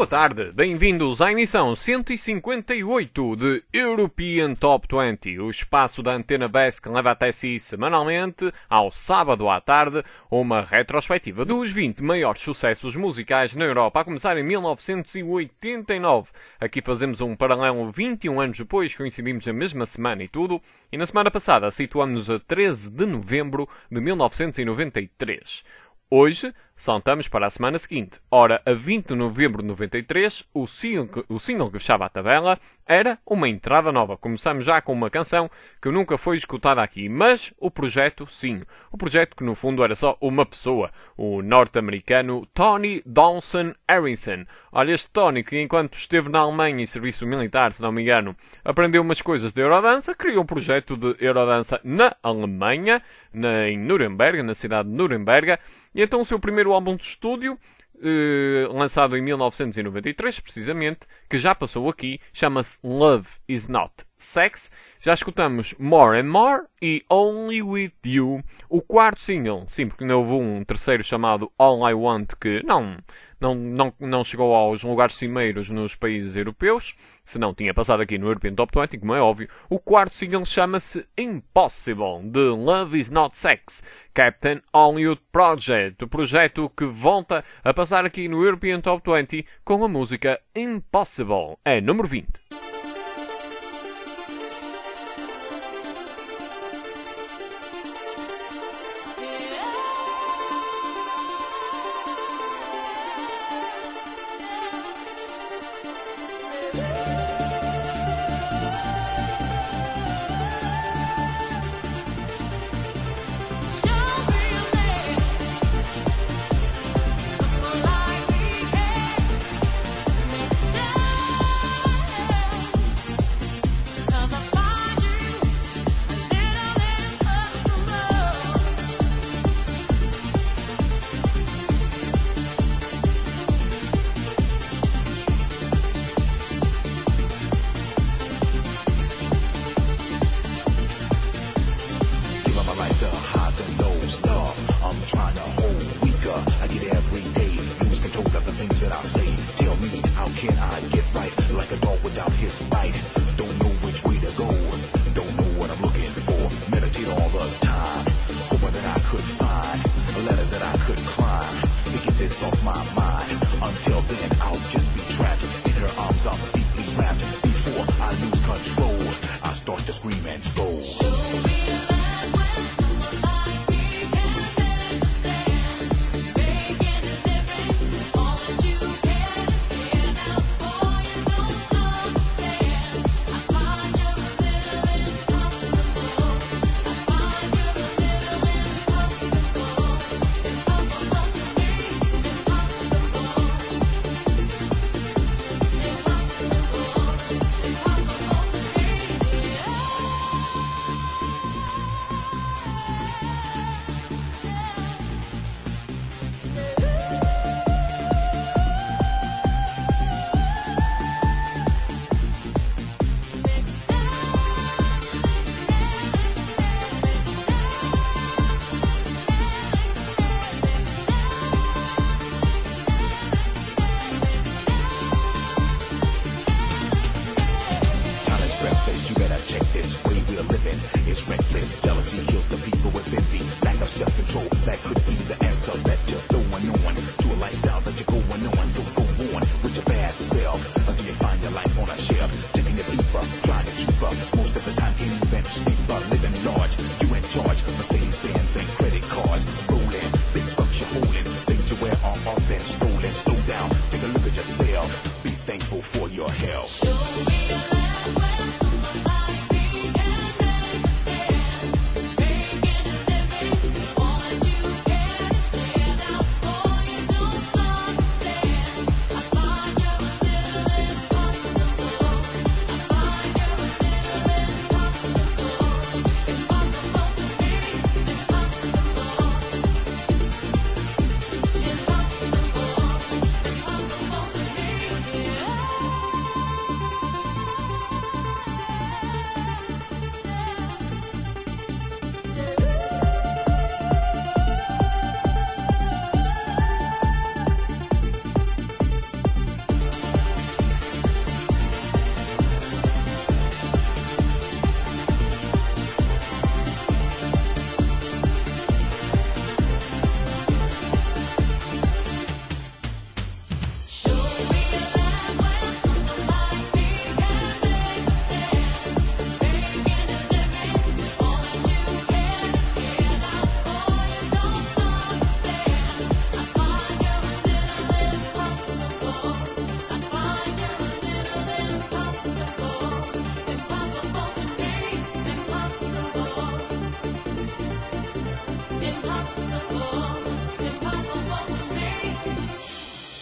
tarde, bem-vindos à emissão 158 de European Top 20, o espaço da Antena BES que leva até si semanalmente, ao sábado à tarde, uma retrospectiva dos 20 maiores sucessos musicais na Europa, a começar em 1989. Aqui fazemos um paralelo 21 anos depois, coincidimos na mesma semana e tudo, e na semana passada situamos-nos a 13 de novembro de 1993. Hoje, saltamos para a semana seguinte. Ora, a 20 de novembro de 93, o single que fechava a tabela era uma entrada nova. Começamos já com uma canção que nunca foi escutada aqui, mas o projeto, sim. O projeto que no fundo era só uma pessoa, o norte-americano Tony Dawson Harrison. Olha, este Tony que enquanto esteve na Alemanha em serviço militar, se não me engano, aprendeu umas coisas de Eurodança, criou um projeto de Eurodança na Alemanha, em Nuremberg, na cidade de Nuremberg, e então o seu primeiro álbum de estúdio, lançado em 1993, precisamente, que já passou aqui, chama-se Love Is Not Sex. Já escutamos More and More e Only With You. O quarto single, sim, porque não houve um terceiro chamado All I Want, que não chegou aos lugares cimeiros nos países europeus, se não tinha passado aqui no European Top 20, como é óbvio. O quarto single chama-se Impossible, de Love Is Not Sex, Captain Hollywood Project, o projeto que volta a passar aqui no European Top 20 com a música Impossible. É número 20.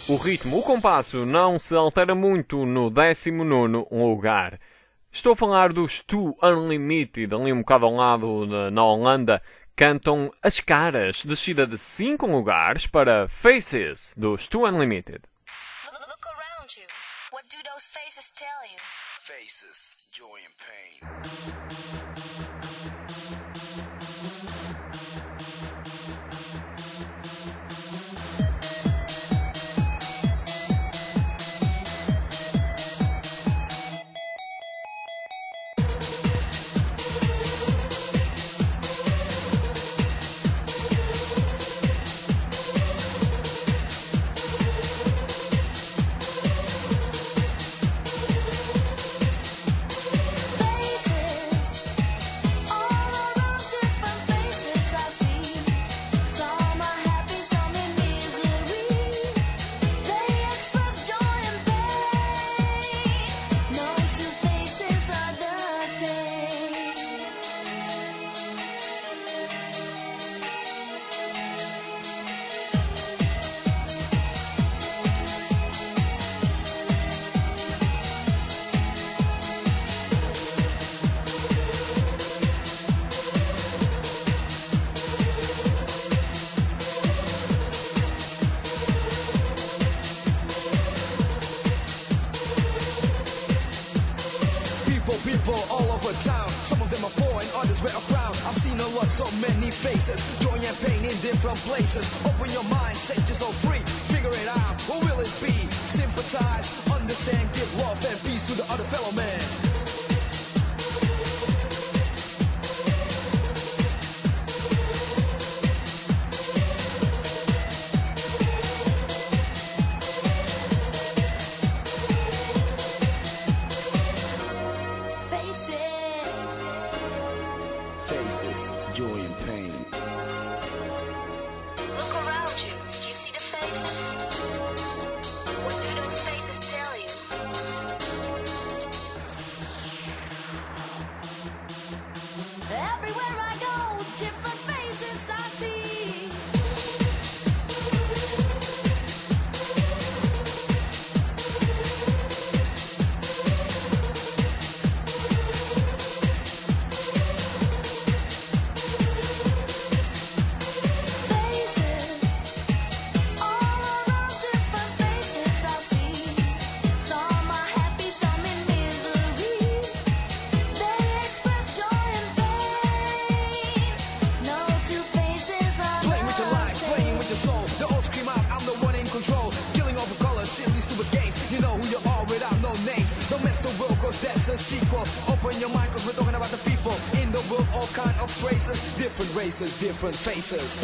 O ritmo, o compasso, não se altera muito no 19º lugar. Estou a falar dos Two Unlimited, ali um bocado ao lado na Holanda, cantam As Caras, descida de 5 lugares para Faces, dos Two Unlimited. Look around you. What do those faces tell you? Faces, joy and pain. People all over town. Some of them are poor and others wear a crown. I've seen a lot, so many faces. Joy and pain in different places. Open your mind, set yourself free. Figure it out, what will it be? Sympathize, understand, give love and peace to the other fellow man. Faces, joy and pain. Look around you. Do you see the faces? What do those faces tell you? Everywhere I go, different faces I see. That's a sequel. Open your mind, cause we're talking about the people in the world, all kind of races, different races, different faces.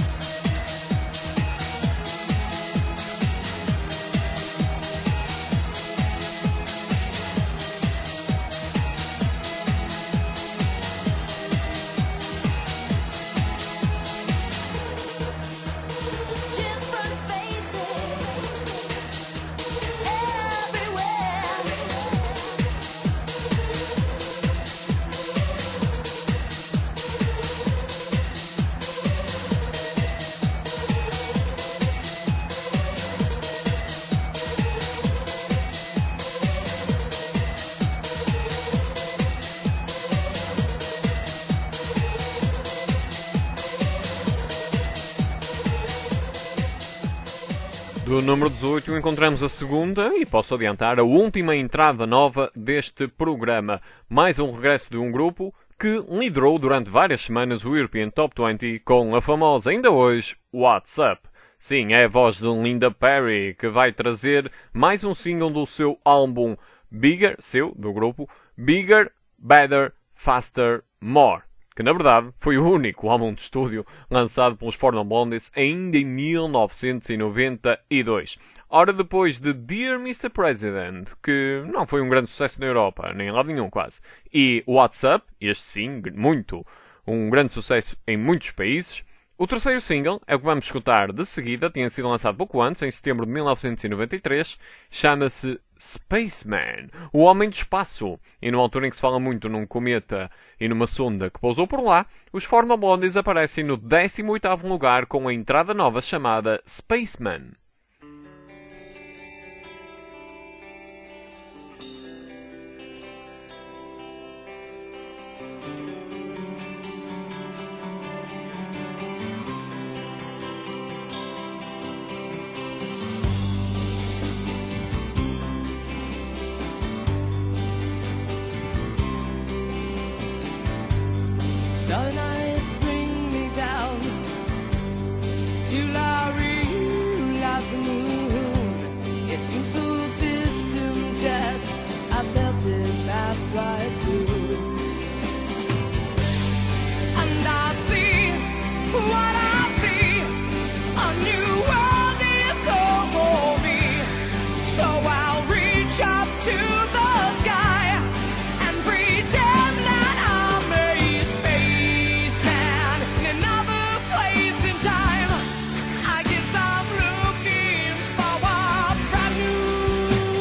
Do número 18 encontramos a segunda e posso adiantar a última entrada nova deste programa. Mais um regresso de um grupo que liderou durante várias semanas o European Top 20 com a famosa, ainda hoje, What's Up. Sim, é a voz de Linda Perry que vai trazer mais um single do seu álbum Bigger, do grupo, Bigger, Better, Faster, More. Que na verdade foi o único álbum de estúdio lançado pelos Four Non Blondes ainda em 1992. Ora, depois de Dear Mr. President, que não foi um grande sucesso na Europa, nem em lado nenhum quase, e What's Up, este sim, um grande sucesso em muitos países, o terceiro single é o que vamos escutar de seguida, tinha sido lançado pouco antes, em setembro de 1993, chama-se Spaceman, o Homem do Espaço, e numa altura em que se fala muito num cometa e numa sonda que pousou por lá, os Four Non Blondes aparecem no 18º lugar com a entrada nova chamada Spaceman. Starry night, bring me down till I realize the moon. It seems so distant yet I felt it pass right through. And I see what I see, a new world is over me. So I'll reach up to the sky and pretend that I'm a spaceman in another place in time. I guess I'm looking for a brand new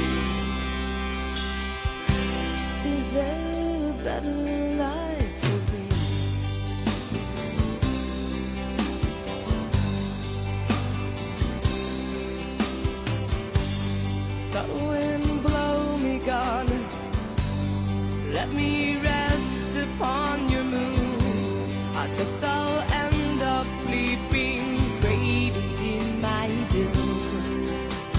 place. Is there a better life for me? South wind blow me gone, let me rest upon your moon. I just I'll end up sleeping great in my doom.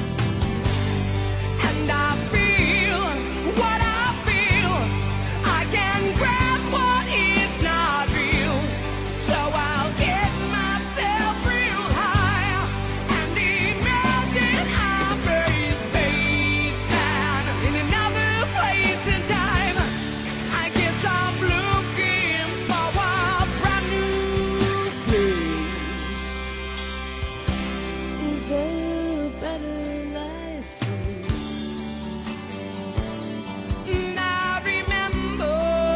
And I feel what I feel, I can grasp what is not real. So I'll get myself real high and imagine I'm a spaceman in another place in time. I guess I'm looking for a brand new place. Is there a better life for me? I remember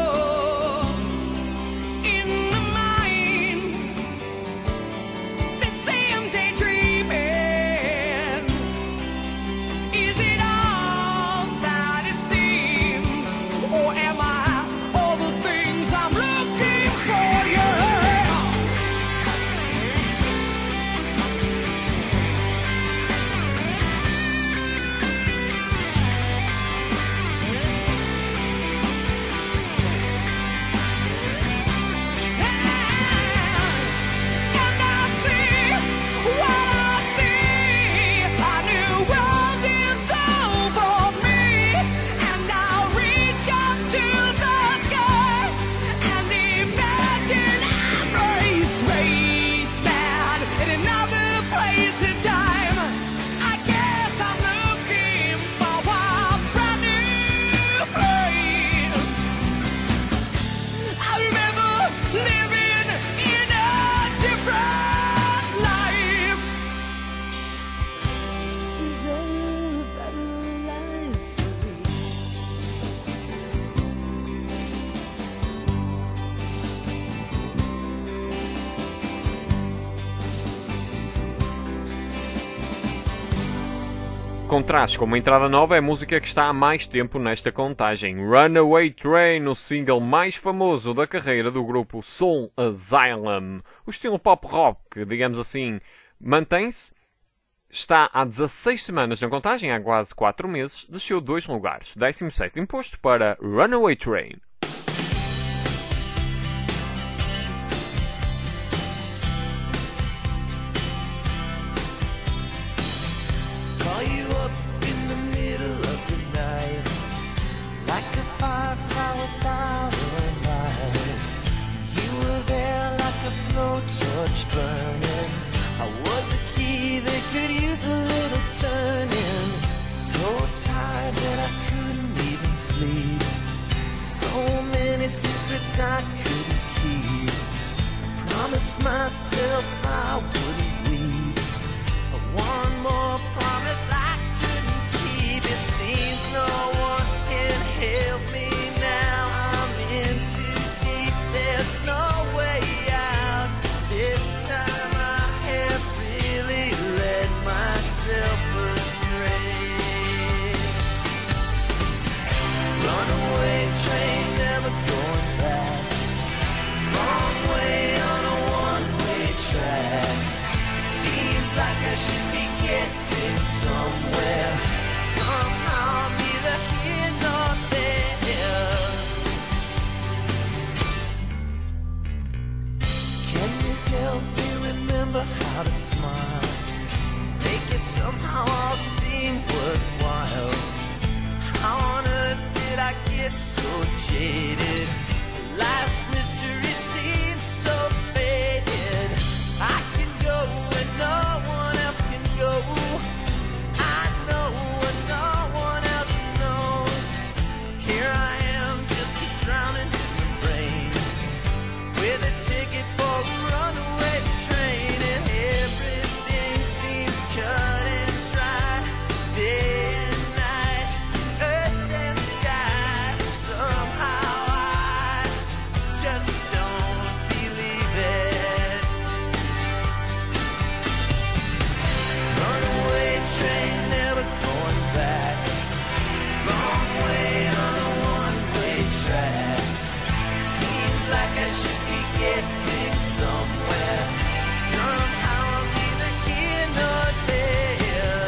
in the mind they say I'm daydreaming. Is it all that it seems, or am I all the things I'm looking for? Yeah. And I see what I see, a new world is over me. And I'll reach up to the sky and imagine I'm a spaceman in another place in time. I guess I'm looking for a brand new place. I remember living in a different life. Is there a better life for me? Contraste com uma entrada nova é a música que está há mais tempo nesta contagem. Runaway Train, o single mais famoso da carreira do grupo Soul Asylum. O estilo pop rock, digamos assim, mantém-se. Está há 16 semanas na contagem, há quase 4 meses, desceu 2 lugares. 17º posto para Runaway Train. Call you up in the middle of the night, like a firefly without a light. You were there like a blowtorch burning. I was a key that could use a little turning. So tired that I couldn't even sleep. So many secrets I couldn't keep. I promised myself I wouldn't weep. One more promise I couldn't keep. It seems no one can help me now. I'm in too deep. There's no way out. This time I have really led myself astray. Runaway train, never going back. Wrong way on a one-way track. Seems like I should be getting somewhere. Somehow neither out a smile. Make it somehow all seem worthwhile. How on earth did I get so jaded? Life's mystery seems so faded. I can go where no one else can go. I know what no one else knows. Here I am, just a drowning in the rain, with a ticket for a runaway train, and everything seems cut and dry. Day and night, earth and sky. Somehow I just don't believe it. Runaway train, never going back. Wrong way on a one-way track. Seems like I should be getting somewhere. Somehow I'm neither here nor there.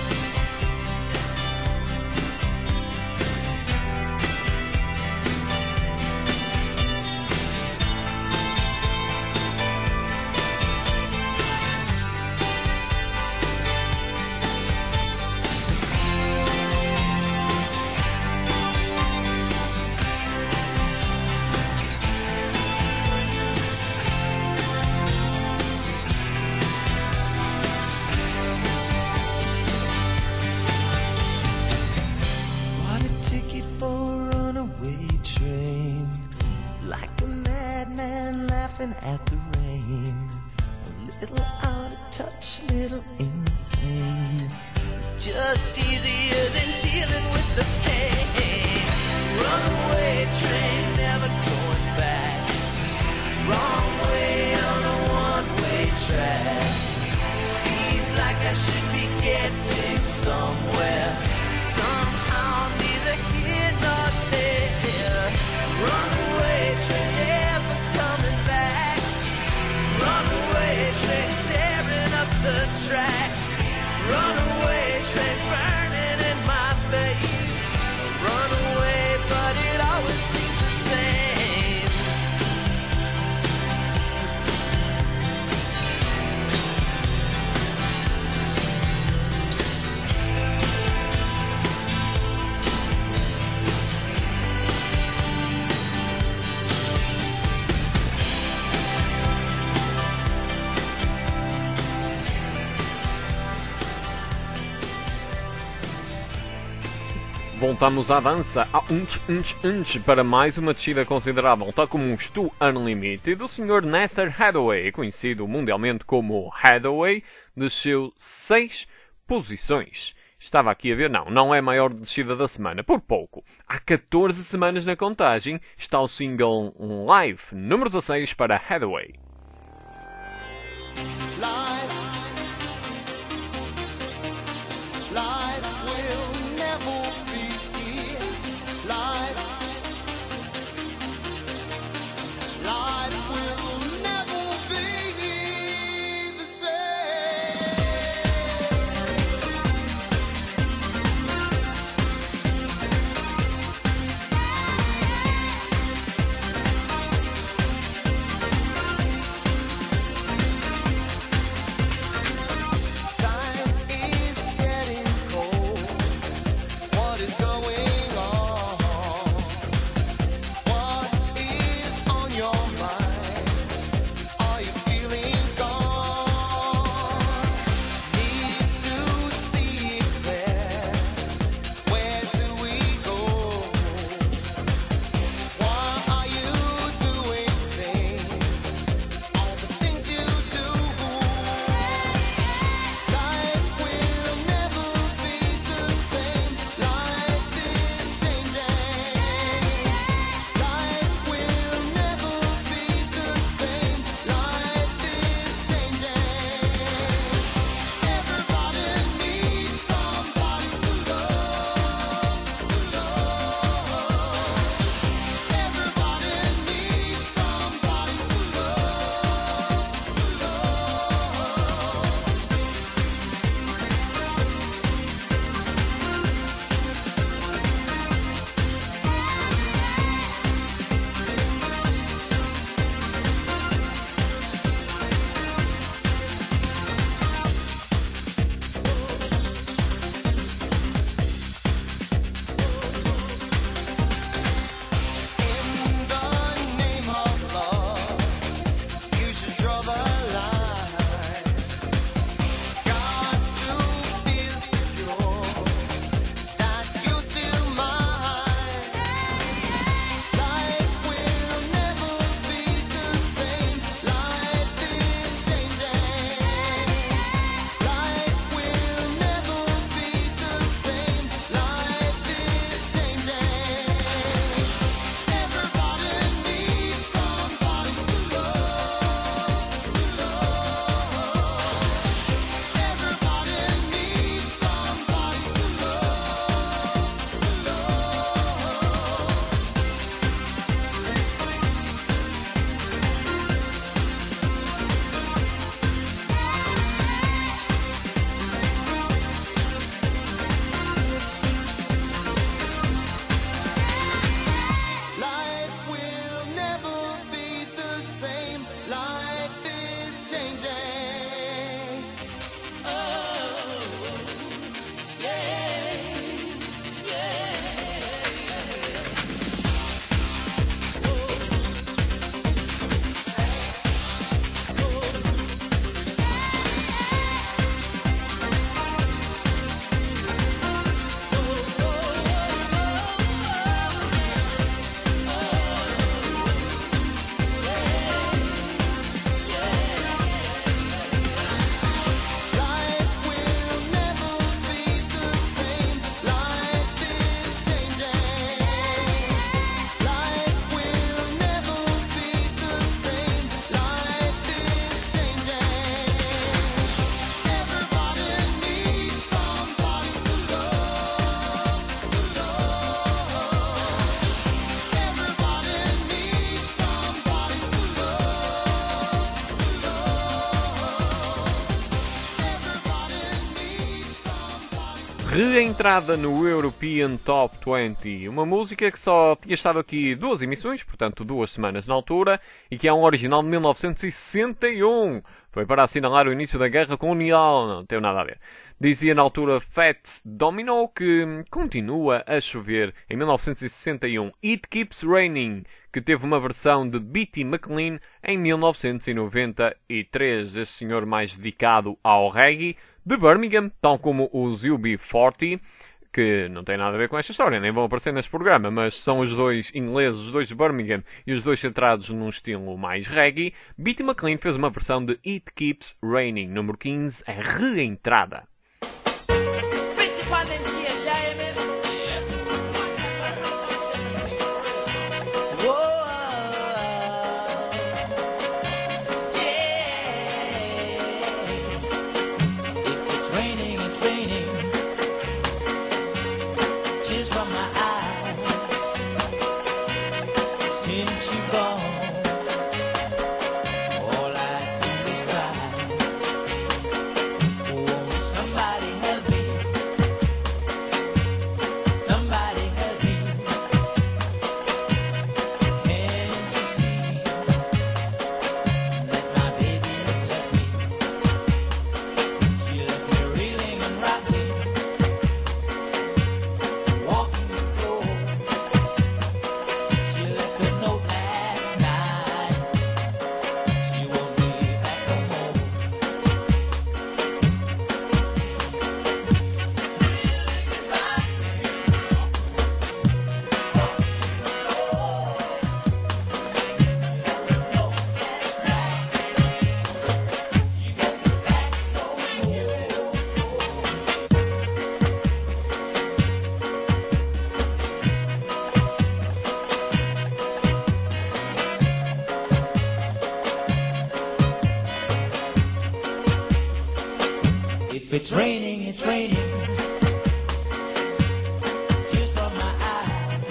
Bought a ticket for a runaway train, like a madman laughing at the rain. A little out of touch, little insane. It's just easier than dealing with the pain. Runaway train, never going back. Wrong way on a one-way track. Seems like I should be getting somewhere. Somehow neither here nor there. Runaway train, never coming back. Runaway train, tearing up the track. Runaway train, burning in my face. Runaway, but it always seems the same. Voltamos à dança, para mais uma descida considerável, tal como um Stu Unlimited. O Sr. Nestor Hathaway, conhecido mundialmente como Hathaway, desceu 6 posições. Estava aqui a ver, não é a maior descida da semana, por pouco. Há 14 semanas na contagem, está o single Live, número 16 para Hathaway. Life will never be life. Life will never be the same. Reentrada no European Top 20, uma música que só tinha estado aqui 2 emissões, portanto 2 semanas na altura, e que é um original de 1961. Foi para assinalar o início da guerra colonial, não tem nada a ver. Dizia na altura Fats Domino que continua a chover. Em 1961, It Keeps Raining, que teve uma versão de B.T. McLean em 1993. Este senhor mais dedicado ao reggae de Birmingham, tal como os UB40, que não tem nada a ver com esta história, nem vão aparecer neste programa, mas são os dois ingleses, os dois de Birmingham e os dois centrados num estilo mais reggae. B.T. McLean fez uma versão de It Keeps Raining, número 15, a reentrada. If it's raining, it's raining. Tears from my eyes.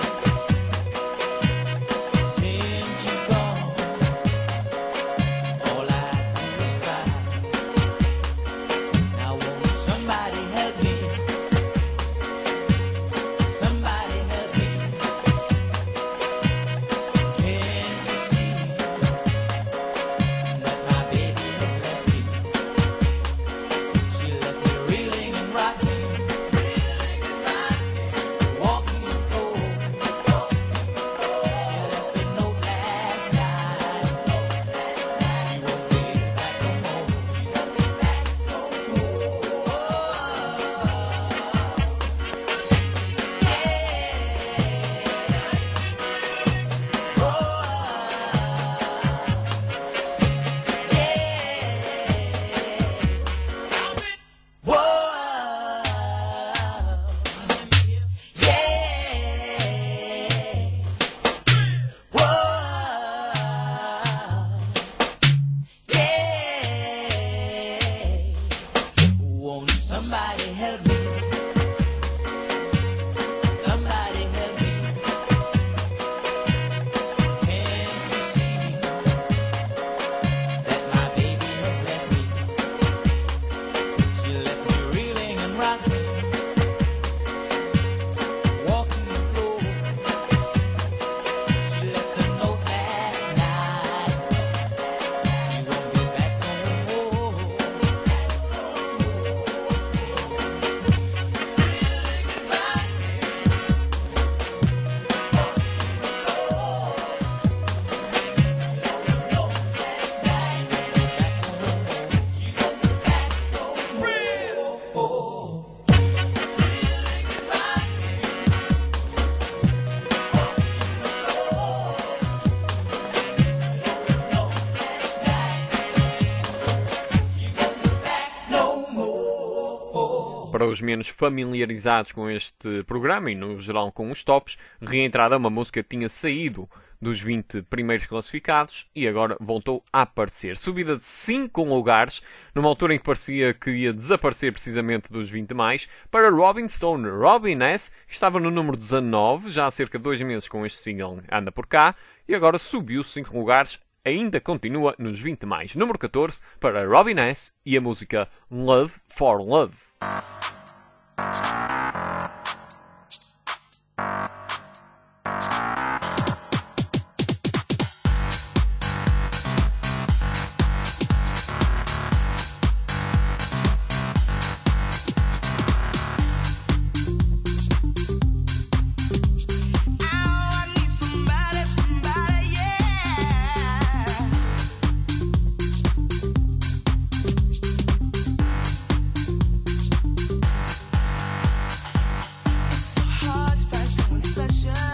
Since you're gone, all I do is cry. Now won't somebody help me? Somebody help me. Can't you see that my baby has left me? She left me reeling and rocking, walking the floor. She left a note last night. She won't be back no more. She won't be back no more. Won't somebody help me? Somebody help me. Can't you see that my baby has left me? She left me reeling and rocking, walking the floor. She left a note last night. She won't be back no more. Para os menos familiarizados com este programa e, no geral, com os tops, Reentrada é uma música que tinha saído dos 20 primeiros classificados e agora voltou a aparecer. Subida de 5 lugares, numa altura em que parecia que ia desaparecer precisamente dos 20 mais, para Robin Stone. Robin S. estava no número 19, já há cerca de 2 meses com este single Anda Por Cá, e agora subiu 5 lugares, ainda continua nos 20 mais. Número 14 para Robin S. e a música Love for Love. I need somebody, yeah. It's so hard to find someone special.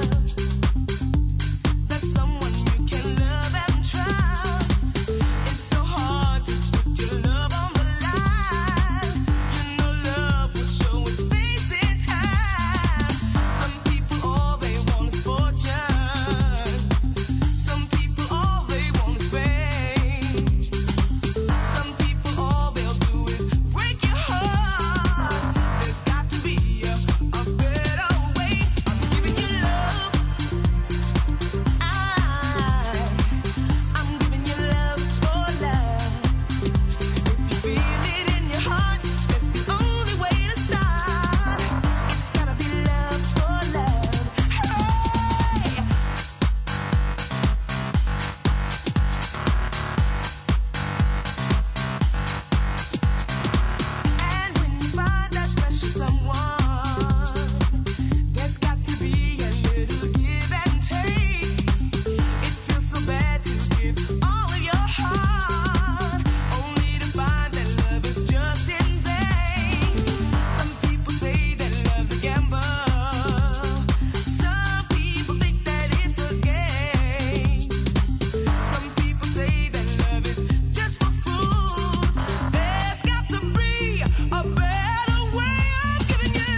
That's someone you can love and trust. It's so hard to put your love on the line. You know love will show its face in time. Some people all they want is fortune. Some people all they want is fame. Some people all they'll do is break your heart. There's got to be a better way. I'm giving you love. I'm giving you love for love. If you feel it in your heart, that's the only way to start. It's gotta be love for love. Hey! And when you find that special someone, there's got to be a little give and take. It feels so bad to give all of your heart, only to find that love is just in vain. Some people say that love's a gamble. Some people think that it's a game. Some people say that love is just for fools. There's got to be a better way of giving you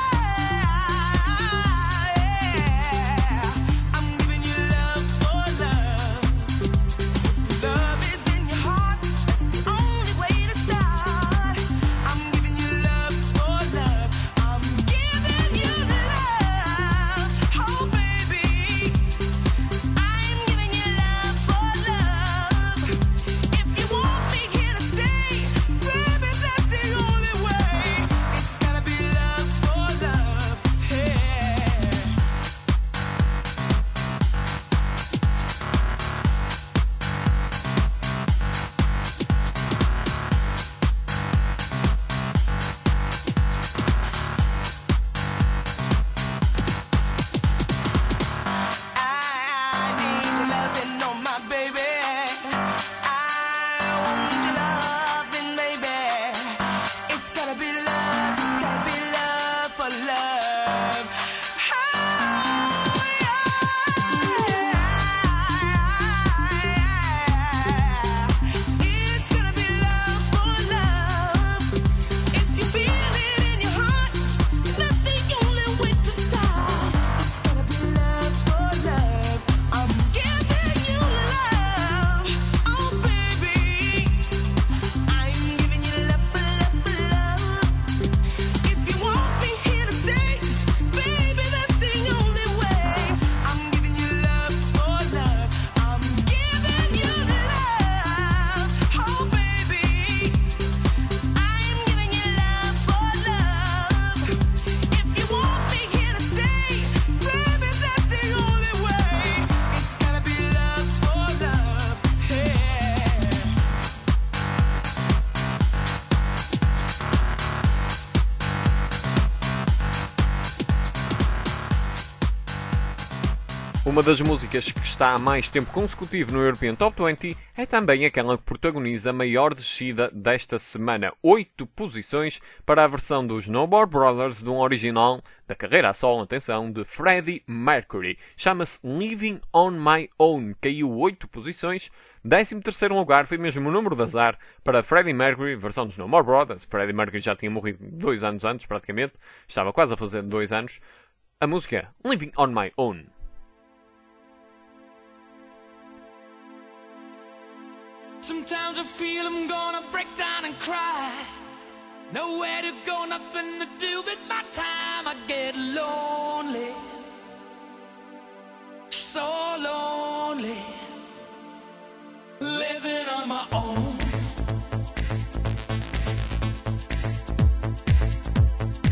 love. Yeah. I'm giving you love for love. Love is in your heart. That's the only way to start. I'm giving you love for love. I'm giving you love. Oh, baby. I'm giving you love for love. If you want me here to stay, baby, that's the only way. It's gotta be love for love. Yeah. I need your loving on my baby. I want your loving, baby. It's gotta be love. It's gotta be love for love. It's gonna be love for love. If you feel it in your heart, that's the only way to start. It's gotta be love for love. I'm giving you love, oh baby. I'm giving you love for love for love. If you want me here to stay, baby, that's the only way. I'm giving you love for love. I'm giving you love, oh baby. I'm giving you love for love. If you want me here to stay, baby, that's the only way. It's gotta be love for love. Yeah. Uma das músicas que está há mais tempo consecutivo no European Top 20 é também aquela que protagoniza a maior descida desta semana. 8 posições para a versão dos Snowboard Brothers de um original da carreira a solo, atenção, de Freddie Mercury. Chama-se Living on My Own. Caiu 8 posições. 13º lugar foi mesmo o número de azar para Freddie Mercury, versão dos Snowboard Brothers. Freddie Mercury já tinha morrido 2 anos antes, praticamente. Estava quase a fazer 2 anos. A música Living on My Own. Sometimes I feel I'm gonna break down and cry. Nowhere to go, nothing to do with my time. I get lonely, so lonely, living on my own.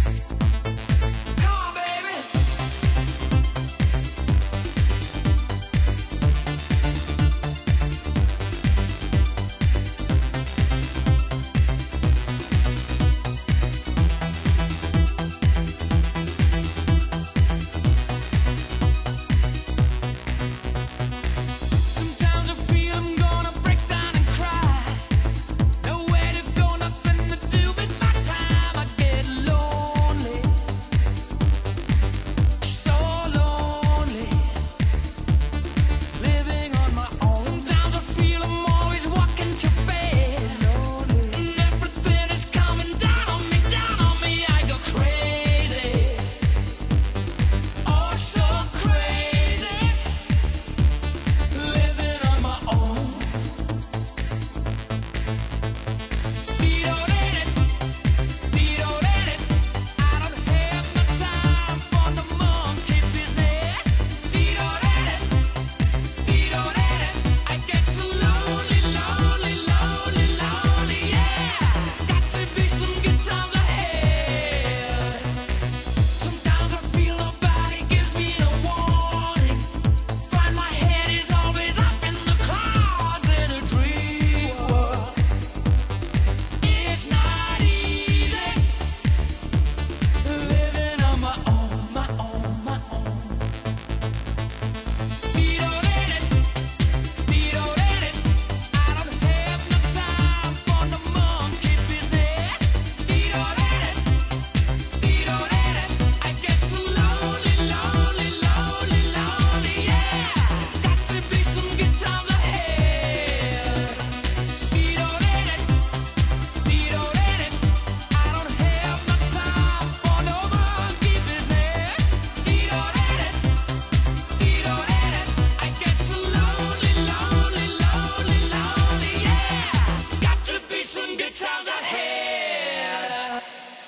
times ahead. I don't have no time for no monkey business. I get so lonely, lonely, lonely, lonely, yeah. Got to be some good times ahead.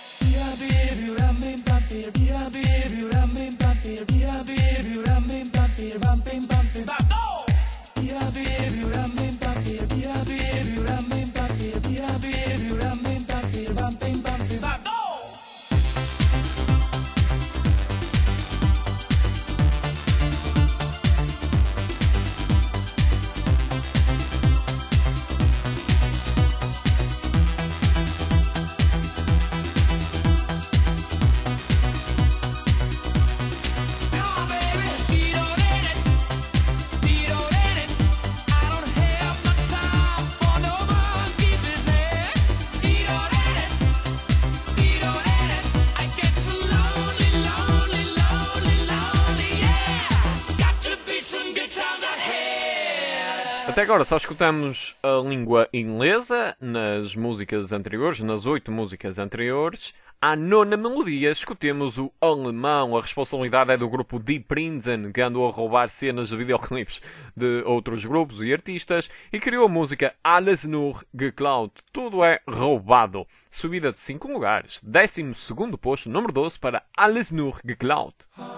Até agora só escutamos a língua inglesa nas músicas anteriores, nas 8 músicas anteriores. À 9ª melodia escutemos o alemão. A responsabilidade é do grupo Die Prinzen, que andou a roubar cenas de videoclipes de outros grupos e artistas e criou a música Alles nur geklaut. Tudo é roubado. Subida de 5 lugares. 12º posto, número 12 para Alles nur geklaut.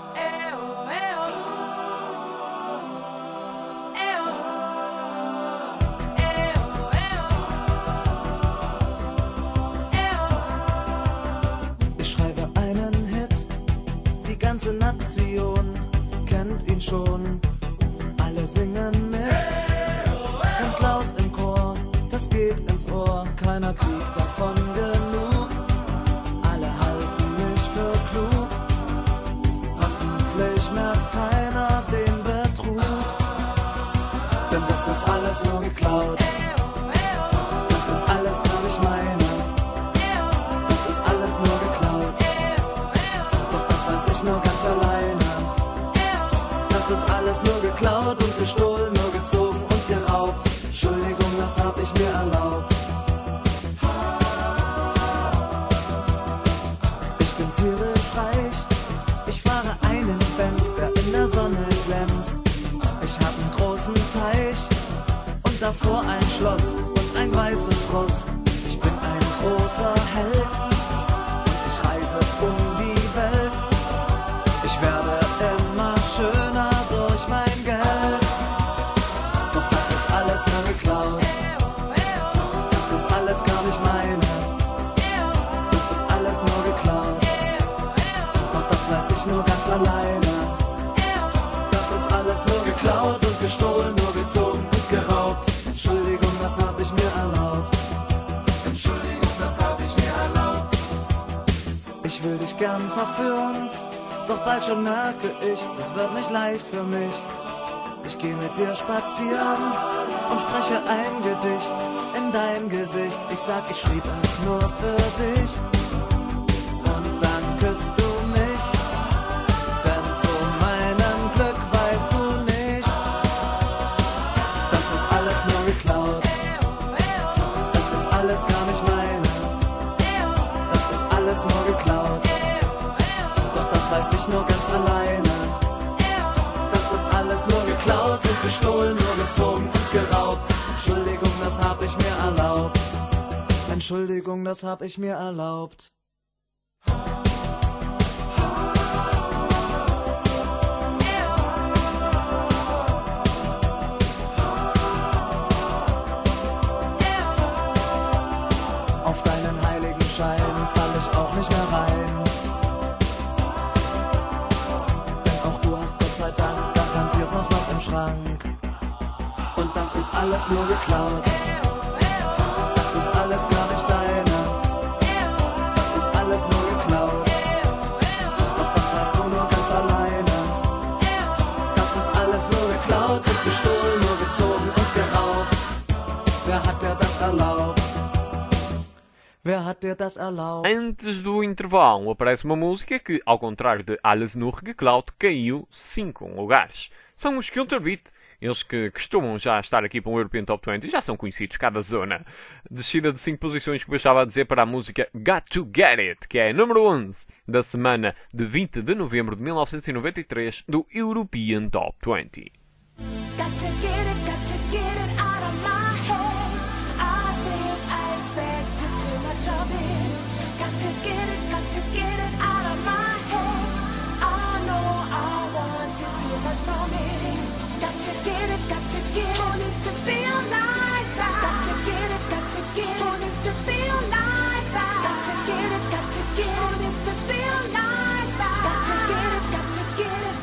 Die ganze Nation kennt ihn schon, alle singen mit, ganz laut im Chor, das geht ins Ohr, keiner kriegt davon genug, alle halten mich für klug, hoffentlich merkt keiner den Betrug, denn das ist alles nur geklaut, das ist alles gar nicht meine, das ist alles nur geklaut. Nur ganz alleine. Das ist alles nur geklaut und gestohlen, nur gezogen und geraubt. Entschuldigung, das hab ich mir erlaubt. Ich bin tierisch reich. Ich fahre einen Benz, der in der Sonne glänzt. Ich hab einen großen Teich und davor ein Schloss und ein weißes Ross. Ich bin ein großer Held und ich reise um die Welt. Ich werde immer schöner durch mein Geld. Doch das ist alles nur geklaut. Das ist alles gar nicht meine. Das ist alles nur geklaut. Doch das weiß ich nur ganz alleine. Das ist alles nur geklaut und gestohlen, nur gezogen und geraubt. Entschuldigung, das hab ich mir erlaubt. Entschuldigung, das hab ich mir erlaubt. Ich will dich gern verführen. Doch bald schon merke ich, es wird nicht leicht für mich. Ich gehe mit dir spazieren und spreche ein Gedicht in dein Gesicht. Ich sag, ich schrieb es nur für dich. Und dann küsst du mich, denn zu meinem Glück weißt du nicht. Das ist alles nur geklaut. Das ist alles gar nicht meine. Das ist alles nur geklaut. Das weiß ich nur ganz alleine. Das ist alles nur geklaut und gestohlen, nur gezogen und geraubt. Entschuldigung, das hab ich mir erlaubt. Entschuldigung, das hab ich mir erlaubt. Auf deinen heiligen Schein fall ich auch nicht mehr rein. Schrank. Und das ist alles nur geklaut. Das ist alles gar nicht deine. Das ist alles nur geklaut. Doch das weißt du nur ganz alleine. Das ist alles nur geklaut und gestohlen, nur gezogen und geraubt. Wer hat dir das erlaubt? Wer hat dir das erlaubt? Antes do intervalo aparece uma música que, ao contrário de Alles nur geklaut, caiu 5 lugares. São os Kilter Beat Eles que costumam já estar aqui para um European Top 20 já são conhecidos, cada zona. Descida de 5 posições, que eu estava a dizer, para a música Got to Get It, que é a número 11 da semana de 20 de novembro de 1993 do European Top 20. Got to get it out of my head. I think I expected too much of it. Got to get it out of my head. I know I wanted too much from it. Got to get it. Who needs to feel like that? Got to get it. Who needs to feel like that? Got to get it. Who needs to feel like that? Got to get it.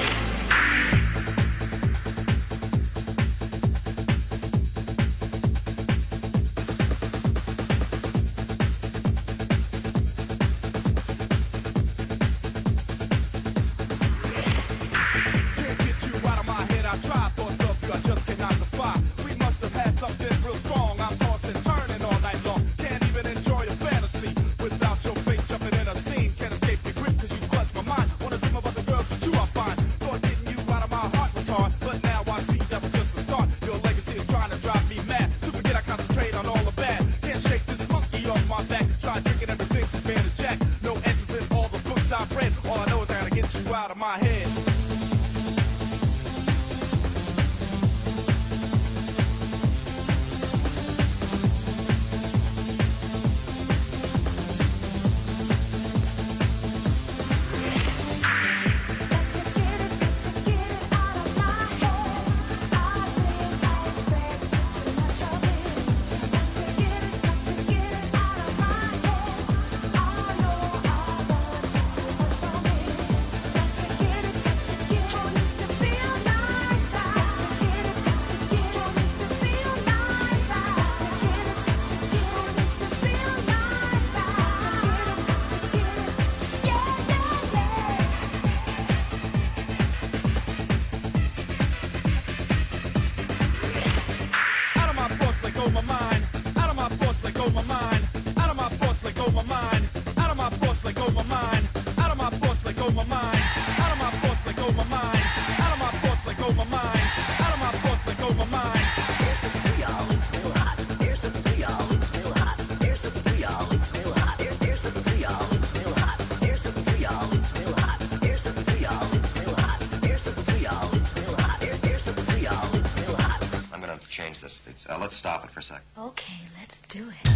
Can't get you out of my head. I try thoughts of you, I just cannot defy. We must have had something real strong. I'm tossing, turning all night long. Can't even enjoy a fantasy without your face jumping in a scene. Can't escape your grip because you clutch my mind. Wanna dream about the girls with you I find. Thought getting you out of my heart was hard, but now I see that was just the start. Your legacy is trying to drive me mad. To forget I concentrate on all the bad. Can't shake this monkey off my back. Try drinking everything from bear to jack. No answers in all the books I've read. All I know is I gotta get you out of my head. Out of my thoughts, let go my mind. Out of my thoughts, let go my mind. Out of my thoughts, let go my mind. Out of my thoughts, let go my mind. Out of my thoughts, let go my mind. Out of my thoughts, let go my mind. Out of my thoughts, let go my mind. Out of my thoughts, let go my mind. Here's something for y'all, it's real hot. Here's something for y'all, it's real hot. Here's something for y'all, it's real hot. Here's something for y'all, it's real hot. Here's something for y'all, it's real hot. Here's something for y'all, it's real hot. Here's something for y'all, it's real hot. Here's something for y'all, it's real hot. I'm gonna change this. Let's stop it for a sec. Okay, let's do it.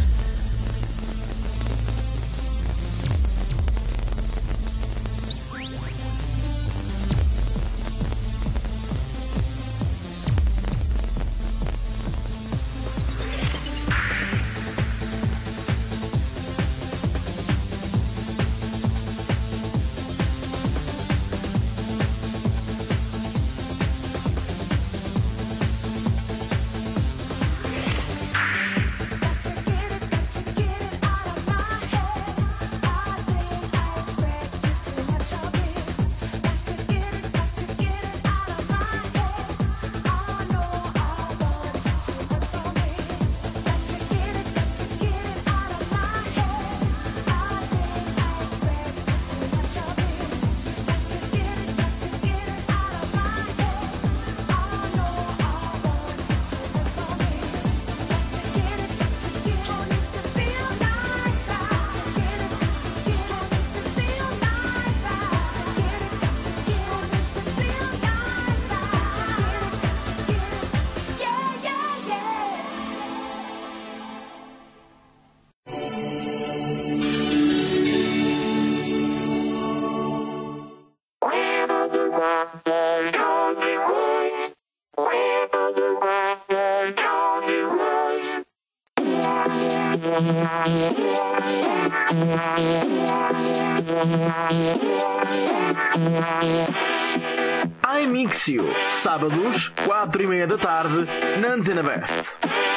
iMixio, sábados, 4:30 da tarde, na Antena Best.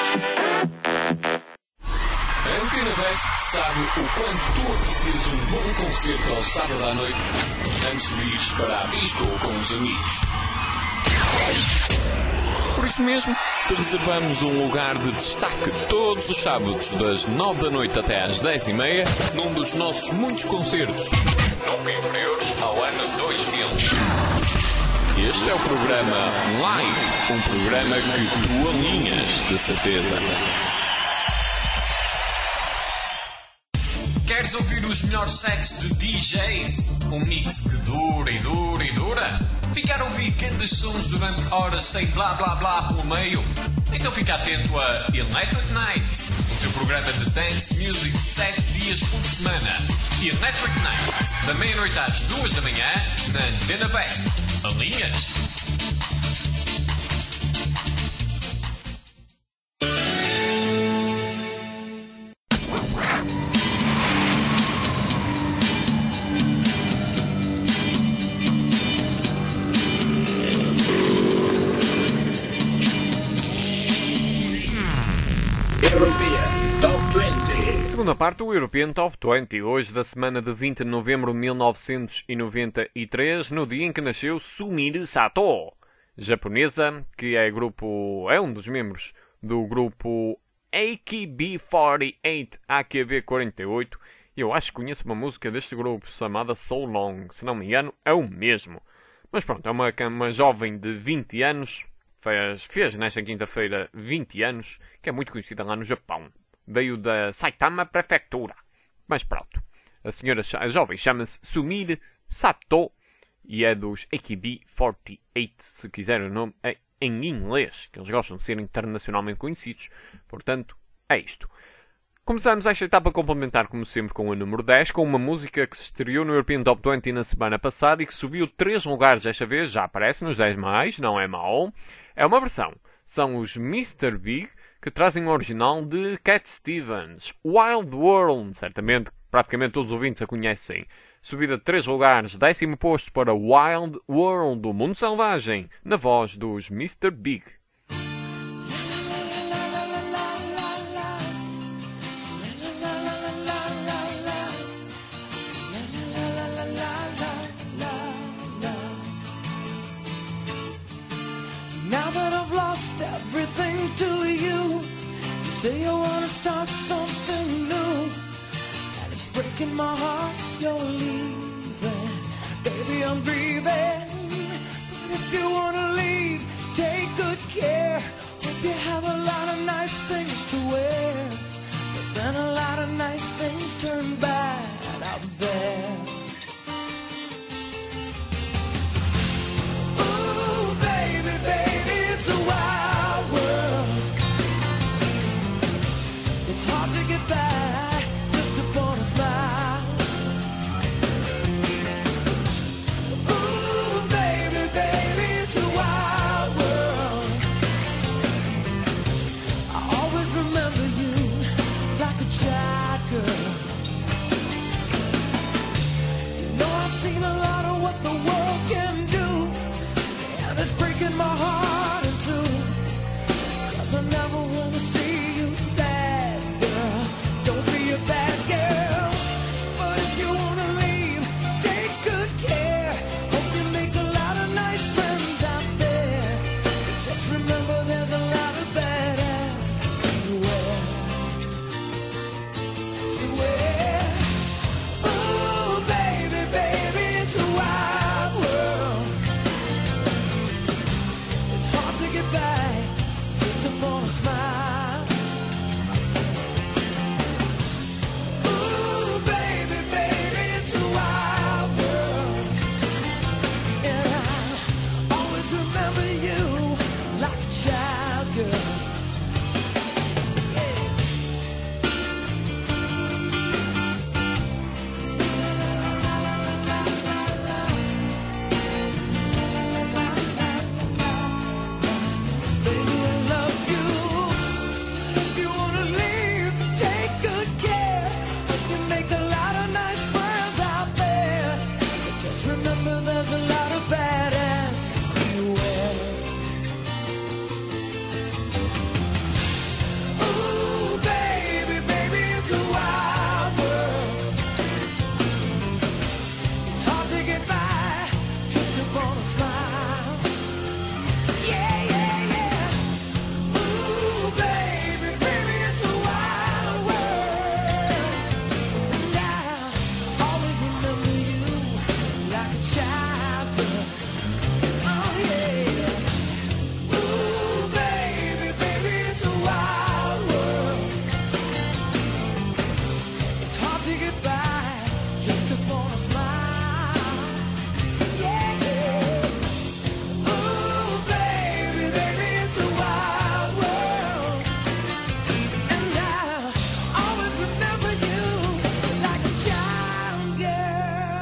A Antena Best sabe o quanto tu aprecias um bom concerto ao sábado à noite antes de ires para a disco com os amigos. Por isso mesmo, te reservamos um lugar de destaque todos os sábados, das 9 da noite até às 10:30, num dos nossos muitos concertos, nunca inferiores ao ano 2000. Este é o programa Live, um programa que tu alinhas, de certeza. Queres ouvir os melhores sets de DJs? Um mix que dura e dura e dura? Ficar a ouvir grandes sons durante horas sem blá blá blá pelo meio? Então fica atento a Electric Nights, o teu programa de dance music 7 dias por semana. Electric Nights, da meia-noite às 2 da manhã, na Antena Best. Alinhas? Segunda parte do European Top 20, hoje da semana de 20 de novembro de 1993, no dia em que nasceu Sumire Sato, japonesa, que é um dos membros do grupo AKB48. Eu acho que conheço uma música deste grupo chamada So Long, se não me engano, é o mesmo. Mas pronto, é uma jovem de 20 anos, fez nesta quinta-feira 20 anos, que é muito conhecida lá no Japão. Veio da Saitama Prefeitura. Mas pronto. A jovem chama-se Sumire Sato e é dos AKB48, se quiser o nome é em inglês, que eles gostam de ser internacionalmente conhecidos. Portanto, é isto. Começamos esta etapa complementar, como sempre, com o número 10, com uma música que se estreou no European Top 20 na semana passada e que subiu 3 lugares desta vez, já aparece nos 10 mais, não é mau. É uma versão. São os Mr. Big, que trazem o original de Cat Stevens, Wild World, certamente praticamente todos os ouvintes a conhecem. Subida de 3 lugares, 10º posto para Wild World, do Mundo Selvagem, na voz dos Mr. Big. Now that I've lost everything to you, you say you wanna start something new, and it's breaking my heart you're leaving. Baby, I'm grieving, but if you wanna leave, take good care. Hope you have a lot of nice things to wear, but then a lot of nice things turn bad out there. It's a wild world. It's hard to get by just upon a smile. Ooh, baby, baby, it's a wild world. I always remember you like a child girl.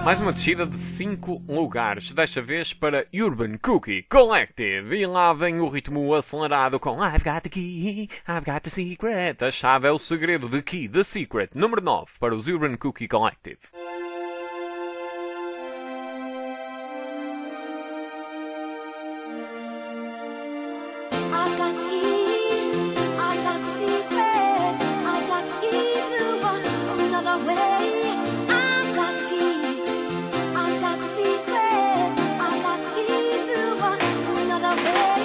Mais uma descida de 5 lugares, desta vez para Urban Cookie Collective. E lá vem o ritmo acelerado com I've got the key, I've got the secret. A chave é o segredo de Key, The Secret. Número 9 para os Urban Cookie Collective. I got key, I got secret, I got key to another way. I got key, I got secret, I got key to another way.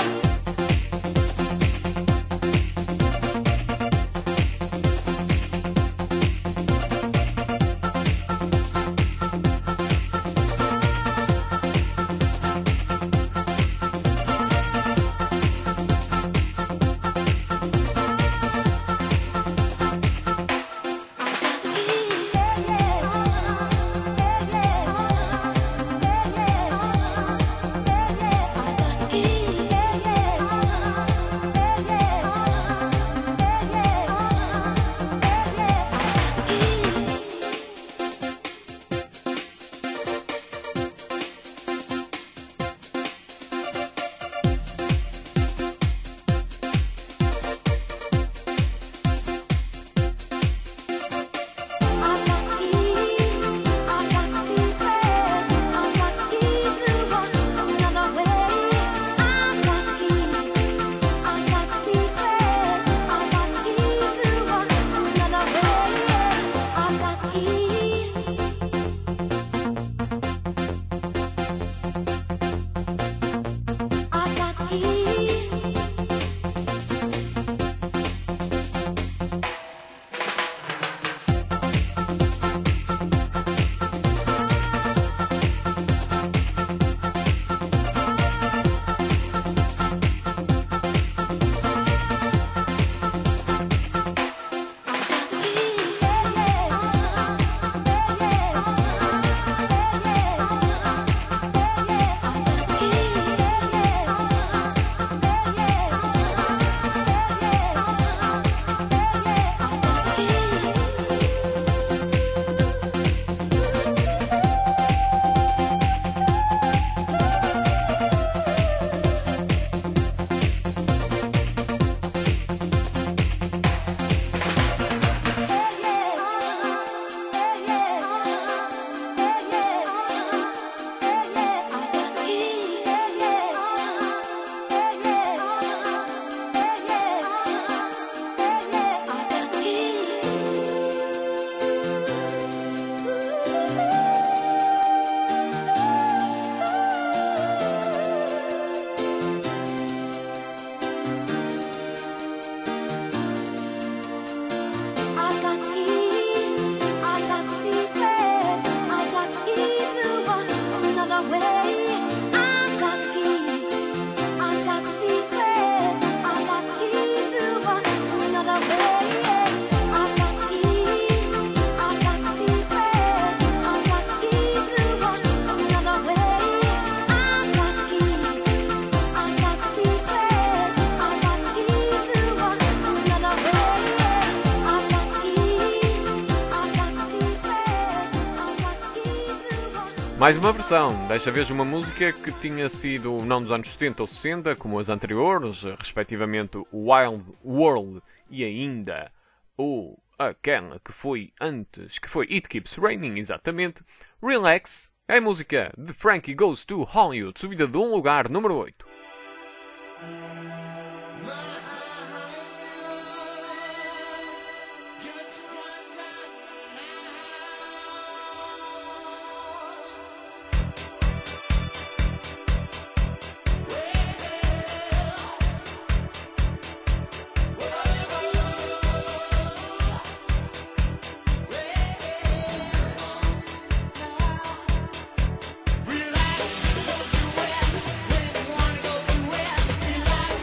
Mais uma versão, desta vez uma música que tinha sido não dos anos 70 ou 60, como as anteriores, respectivamente o Wild World e ainda aquela que foi antes, que foi It Keeps Raining, exatamente. Relax, é a música de Frankie Goes to Hollywood, subida de um lugar, número 8. Relax, don't do it when you wanna go to rest. Relax.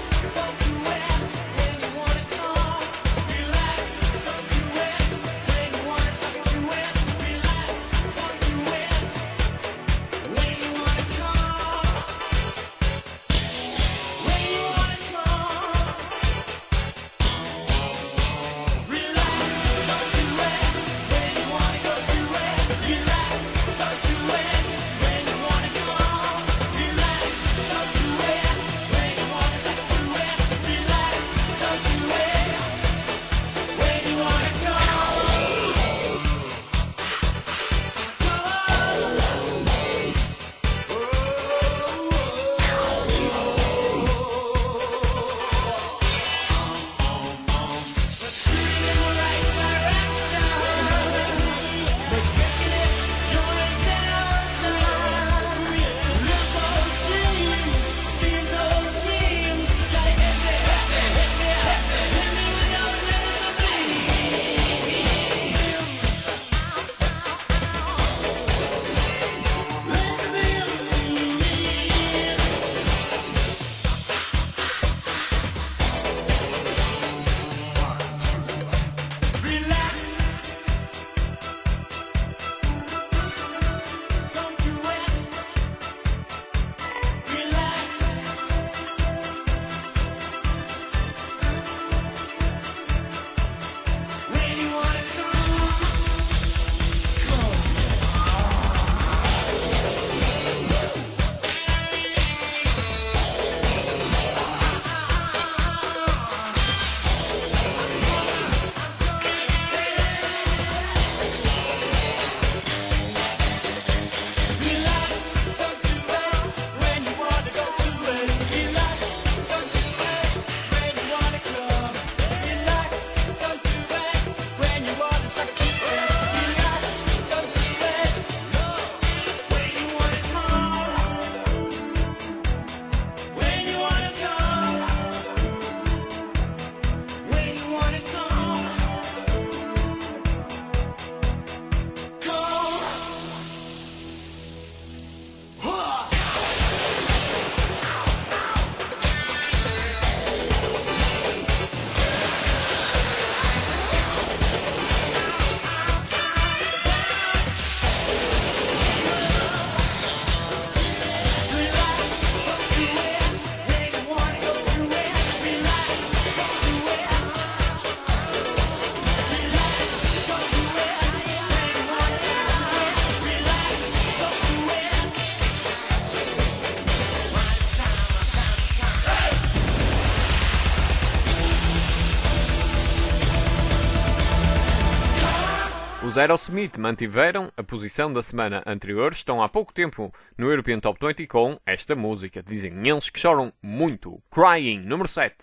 Aerosmith mantiveram a posição da semana anterior, estão há pouco tempo no European Top 20 com esta música. Dizem eles que choram muito. Crying, número 7.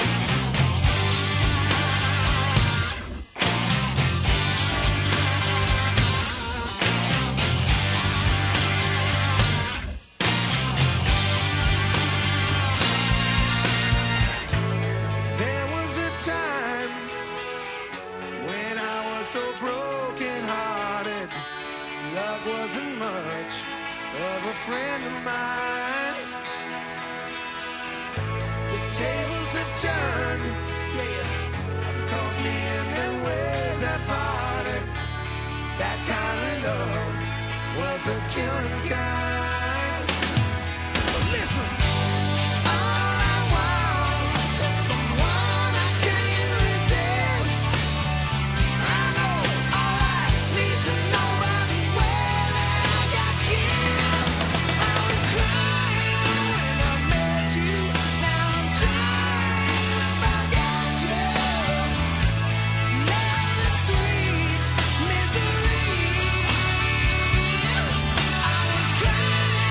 There was a time when I was so broken hearted. Love wasn't much of a friend of mine. The tables have turned, yeah, because me and them ways have parted. That kind of love was the killing kind. But listen, all I want is someone I can't resist. I know all I need to know by the way that I got kissed. I was crying when I met you. Now I'm trying to forget you. Never sweet misery. I was crying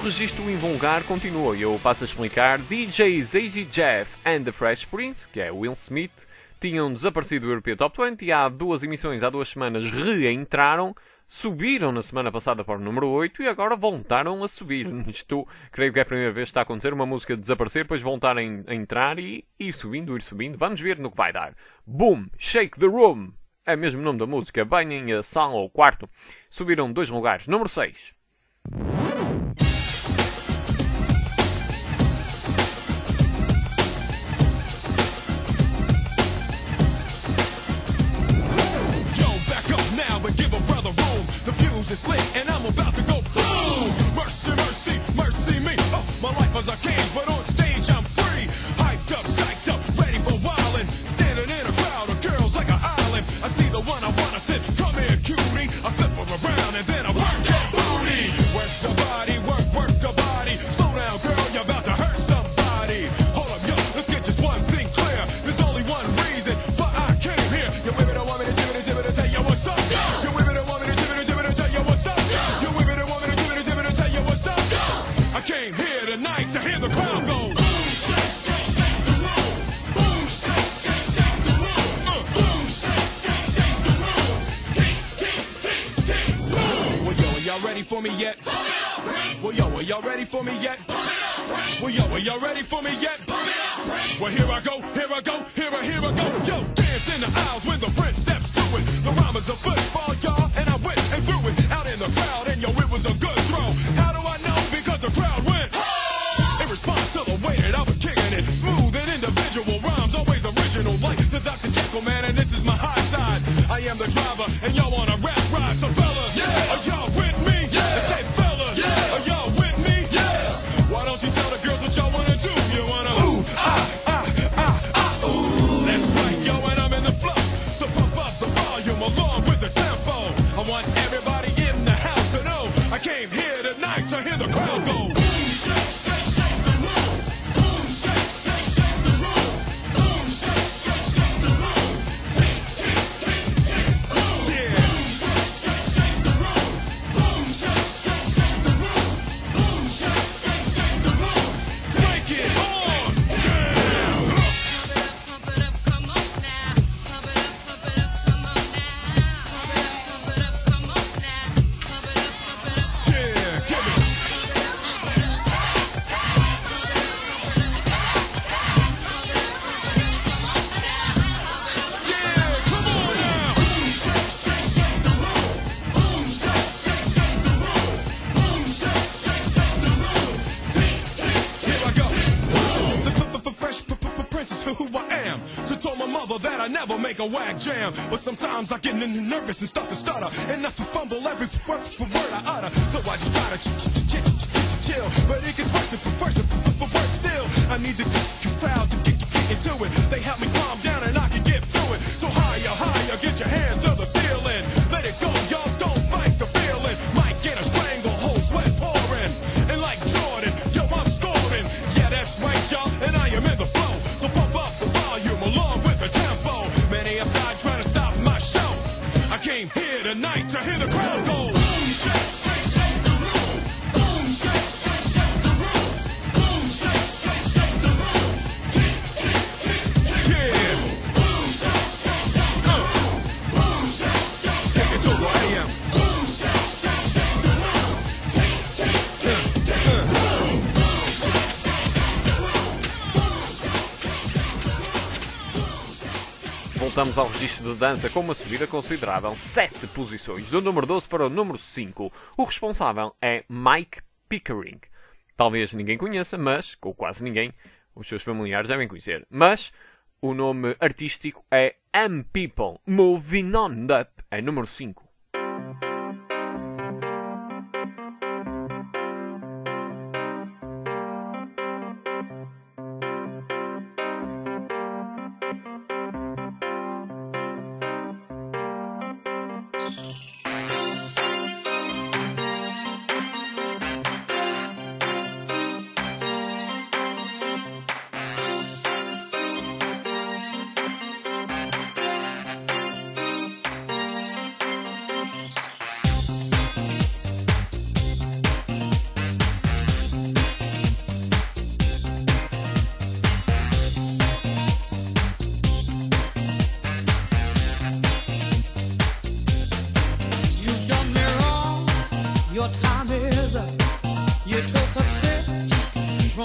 registro invulgar continua e eu passo a explicar. DJs AZ Jeff and the Fresh Prince, que é Will Smith, tinham desaparecido do European Top 20 e há 2 emissões, há 2 semanas, reentraram, subiram na semana passada para o número 8 e agora voltaram a subir. Isto, creio que é a primeira vez que está a acontecer, uma música desaparecer, depois voltarem a entrar e ir subindo. Vamos ver no que vai dar. Boom, Shake the Room, é mesmo o nome da música, banhem a sala ou quarto. Subiram 2 lugares. Número 6. Is lit and I'm about to go boom. Mercy, mercy, mercy me. Oh, my life was a cage, but on stage I'm free. Hyped up, psyched up, ready for wildin'. Standing in a crowd of girls like an island. I see the one I wanna sit. Come here, cutie. I flip her around and then I work that booty. Work the body, work the body. Slow down, girl, you're about to hurt somebody. Hold up, yo, let's get just one thing clear. There's only one reason why I came here. You women don't want me to tell you what's up. You women don't want me to tell you what's up. You women don't want me to tell you what's up. I came here tonight to hear the crowd go. Boom, shake, shake, shake the room. Boom, shake, shake, shake the room. Boom, shake, shake, shake the room. Tick, tick, tick, tick, boom. Well, yo, are y'all ready for me yet? Well, yo, are y'all ready for me yet? Well, yo, are y'all ready for me yet? Well, here I go, here I go, here I go. Yo, dance in the aisles when the prince steps to it. The rhyme is a football, y'all, and I went and threw it out in the crowd, and yo, it was a good throw. How do I know? Because the crowd went in response to the way that I was kicking it. Smooth and individual rhymes, always original, like the Dr. Jekyll man, and this is my high side. I am the driver, and y'all want a rap ride. So fellas, are y'all with me? Say fellas, are y'all with me? Why don't you tell the girls what y'all wanna do? You wanna ooh, ooh. That's right, yo, and I'm in the flow. So pump up the volume along with the tempo. I want everybody in the house to know I came here tonight to hear the crowd go. Boom, shake, shake, shake the room. Boom, shake, shake, shake the room. Boom, shake, shake, shake the room. Tick, tick, tick, tick, boom. Yeah. Boom, shake, shake, shake the room. Boom, shake, shake, shake the room. Boom, shake, shake, shake the room. Break it on down. Pump it up, come on now. Pump it up, come on now. Pump it up, come on now. Pump it up. Yeah, give me. Yeah, come on now. Boom, shake, shake, shake the room. Boom, shake, shake, shake the room. Boom, shake, shake, shake the room. Tick, tick, tick. Here I go. The fresh prince is who I am. So told my mother that I never make a whack jam. But sometimes I get nervous and start to stutter. And I fumble every word I utter. So I just try to chill. But it gets worse and worse still. I need the crowd to get into it. They help me calm down and I can get through it. So higher, get your hands to the ceiling. Let it go, y'all, don't fight the feeling. Might get a stranglehold, sweat pouring. And like Jordan, yo, I'm scoring. Yeah, that's right, y'all, and I am in the flow. So pump up the volume along with the tempo. Many have died trying to stop my show. I came here tonight to hear the crowd go. Boom, shake, shake, shake the room. Boom, shake, shake, shake the room. Boom, shake, shake, shake the room. Tick, tick, tick, tick. Yeah. Boom, shake, shake, shake the room. Boom, shake, shake, shake it to the AM. Boom, shake, shake, shake the room. Tick, tick, tick, tick. Boom, shake, shake, shake the room. Boom, shake, shake, shake the room. Voltamos ao registro de dança com uma subida considerável, 7 posições, do número 12 para o número 5. O responsável é Mike Pickering. Talvez ninguém conheça, mas, ou quase ninguém, os seus familiares devem conhecer. Mas o nome artístico é People. Moving On Up é número 5.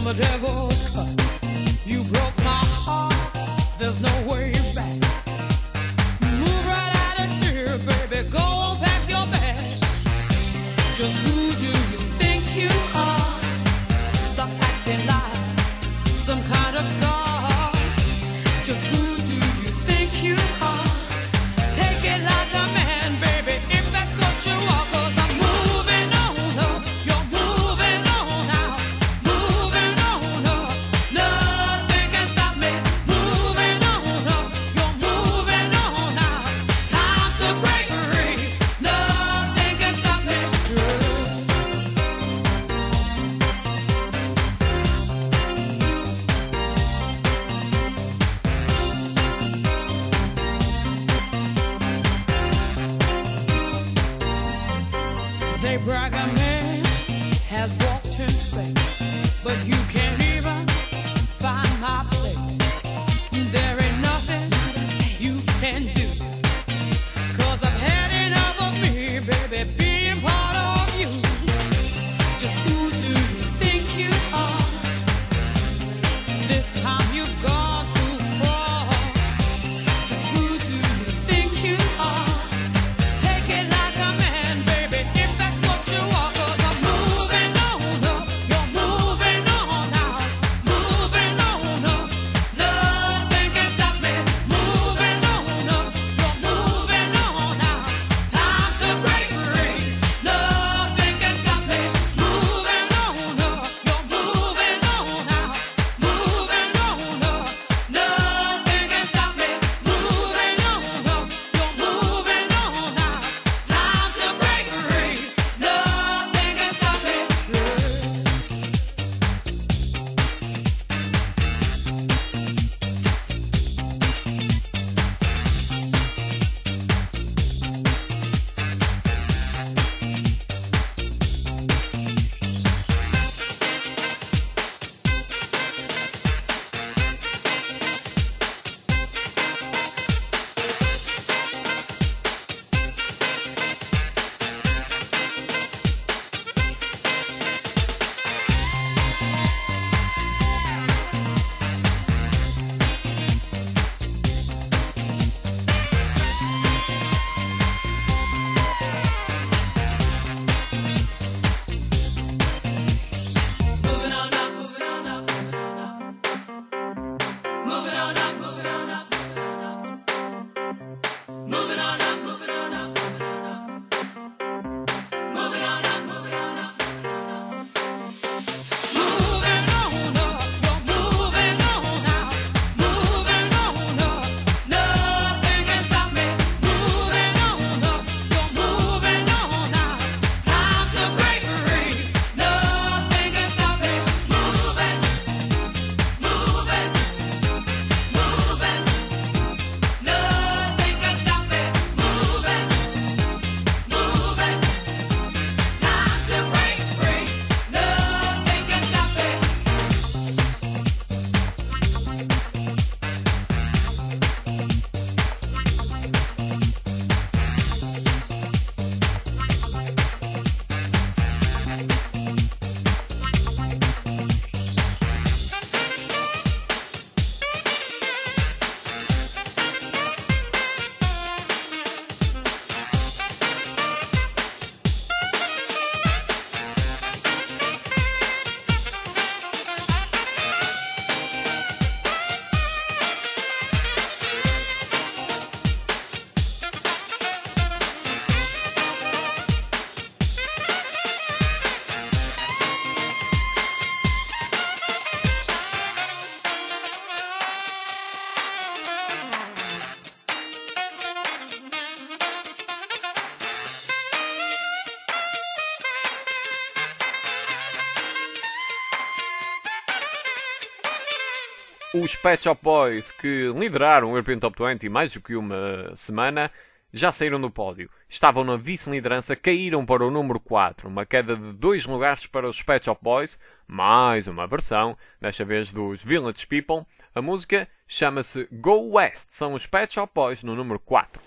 the devil's cut. You broke my heart, there's no way back. Move right out of here, baby, go on, pack your bags. Just who do you think you are? Stop acting like some kind of star. Just who do you think you are? Take it like a man, baby, if that's what you are. 'Cause I'm moving on up, you're moving on now. Moving on up, nothing can stop me. Moving on up, you're moving on now. Time to break free, nothing can stop me. They brag a man has walked in space, but you can't even find my place. There ain't nothing you can do, 'cause I've had enough of me, baby, being part of you. Just who do you think you are? This time you've gone too far. Just who do you think you are? Take it like a man, baby, if that's what you are. 'Cause I'm moving on up, you're moving on now. Moving on up, nothing can stop me. Moving on up, you're moving on now. Time to break free, nothing can stop me. Moving on up, you're moving on now. Moving on up, nothing can stop me. Moving on up, you're moving on now. Time to break free, nothing can stop me. Moving on up, moving on up, moving on up. Moving on up, moving on up. Moving on up, moving on up. Moving on up, moving on up. You're moving on now. Moving on up, nothing can stop me. Moving on up, you're moving on now. Time to break free, nothing can stop me. Moving, moving, moving, nothing can stop me. Moving, moving, time to break free, nothing can stop me. Os Pet Shop Boys, que lideraram o European Top 20 mais do que uma semana, já saíram do pódio. Estavam na vice-liderança, caíram para o número 4. Uma queda de 2 lugares para os Pet Shop Boys. Mais uma versão, desta vez dos Village People. A música chama-se Go West. São os Pet Shop Boys no número 4.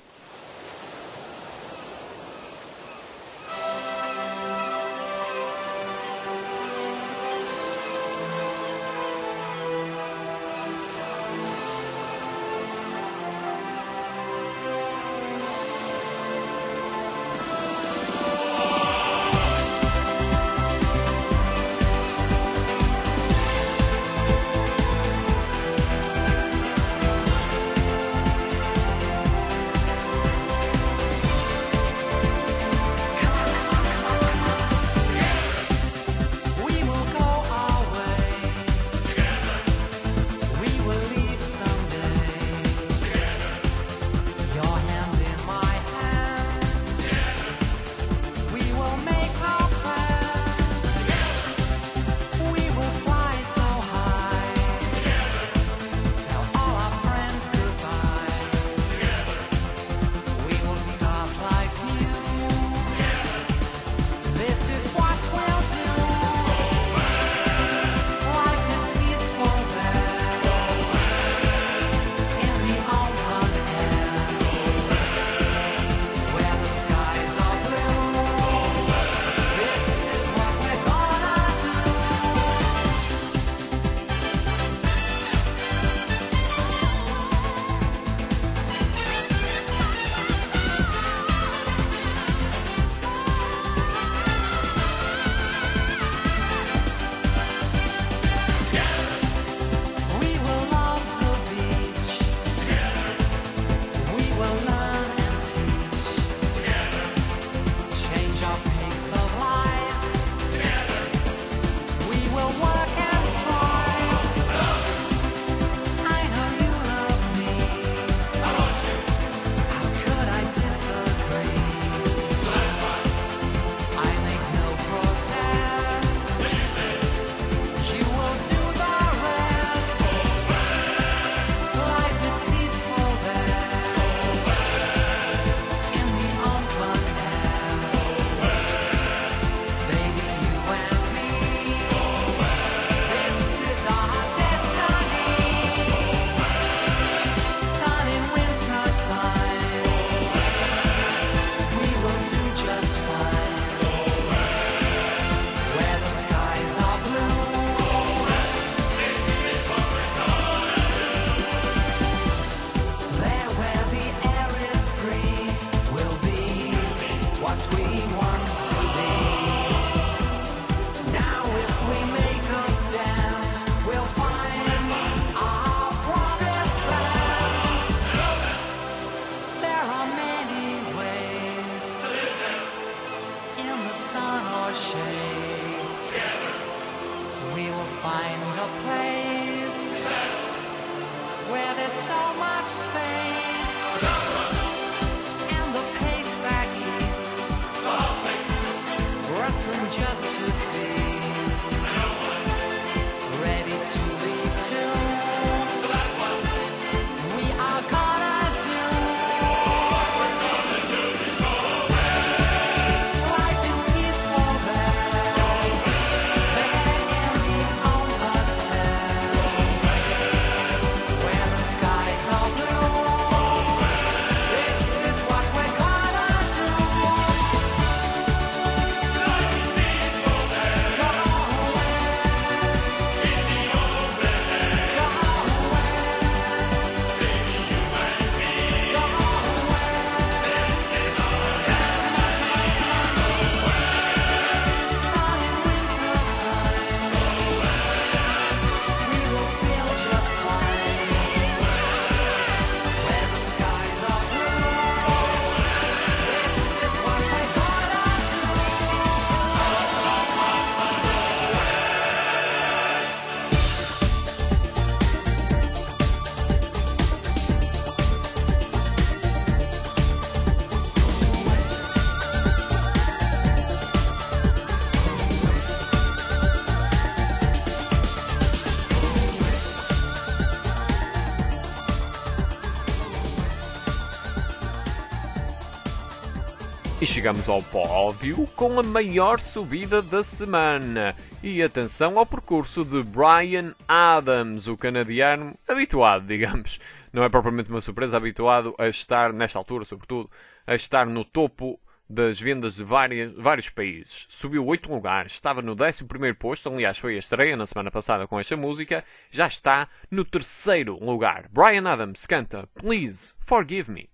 E chegamos ao pódio com a maior subida da semana. E atenção ao percurso de Bryan Adams, o canadiano habituado, digamos. Não é propriamente uma surpresa, habituado a estar, nesta altura sobretudo, a estar no topo das vendas de vários países. Subiu 8 lugares, estava no 11º posto, aliás foi a estreia na semana passada com esta música, já está no 3º lugar. Bryan Adams canta Please Forgive Me.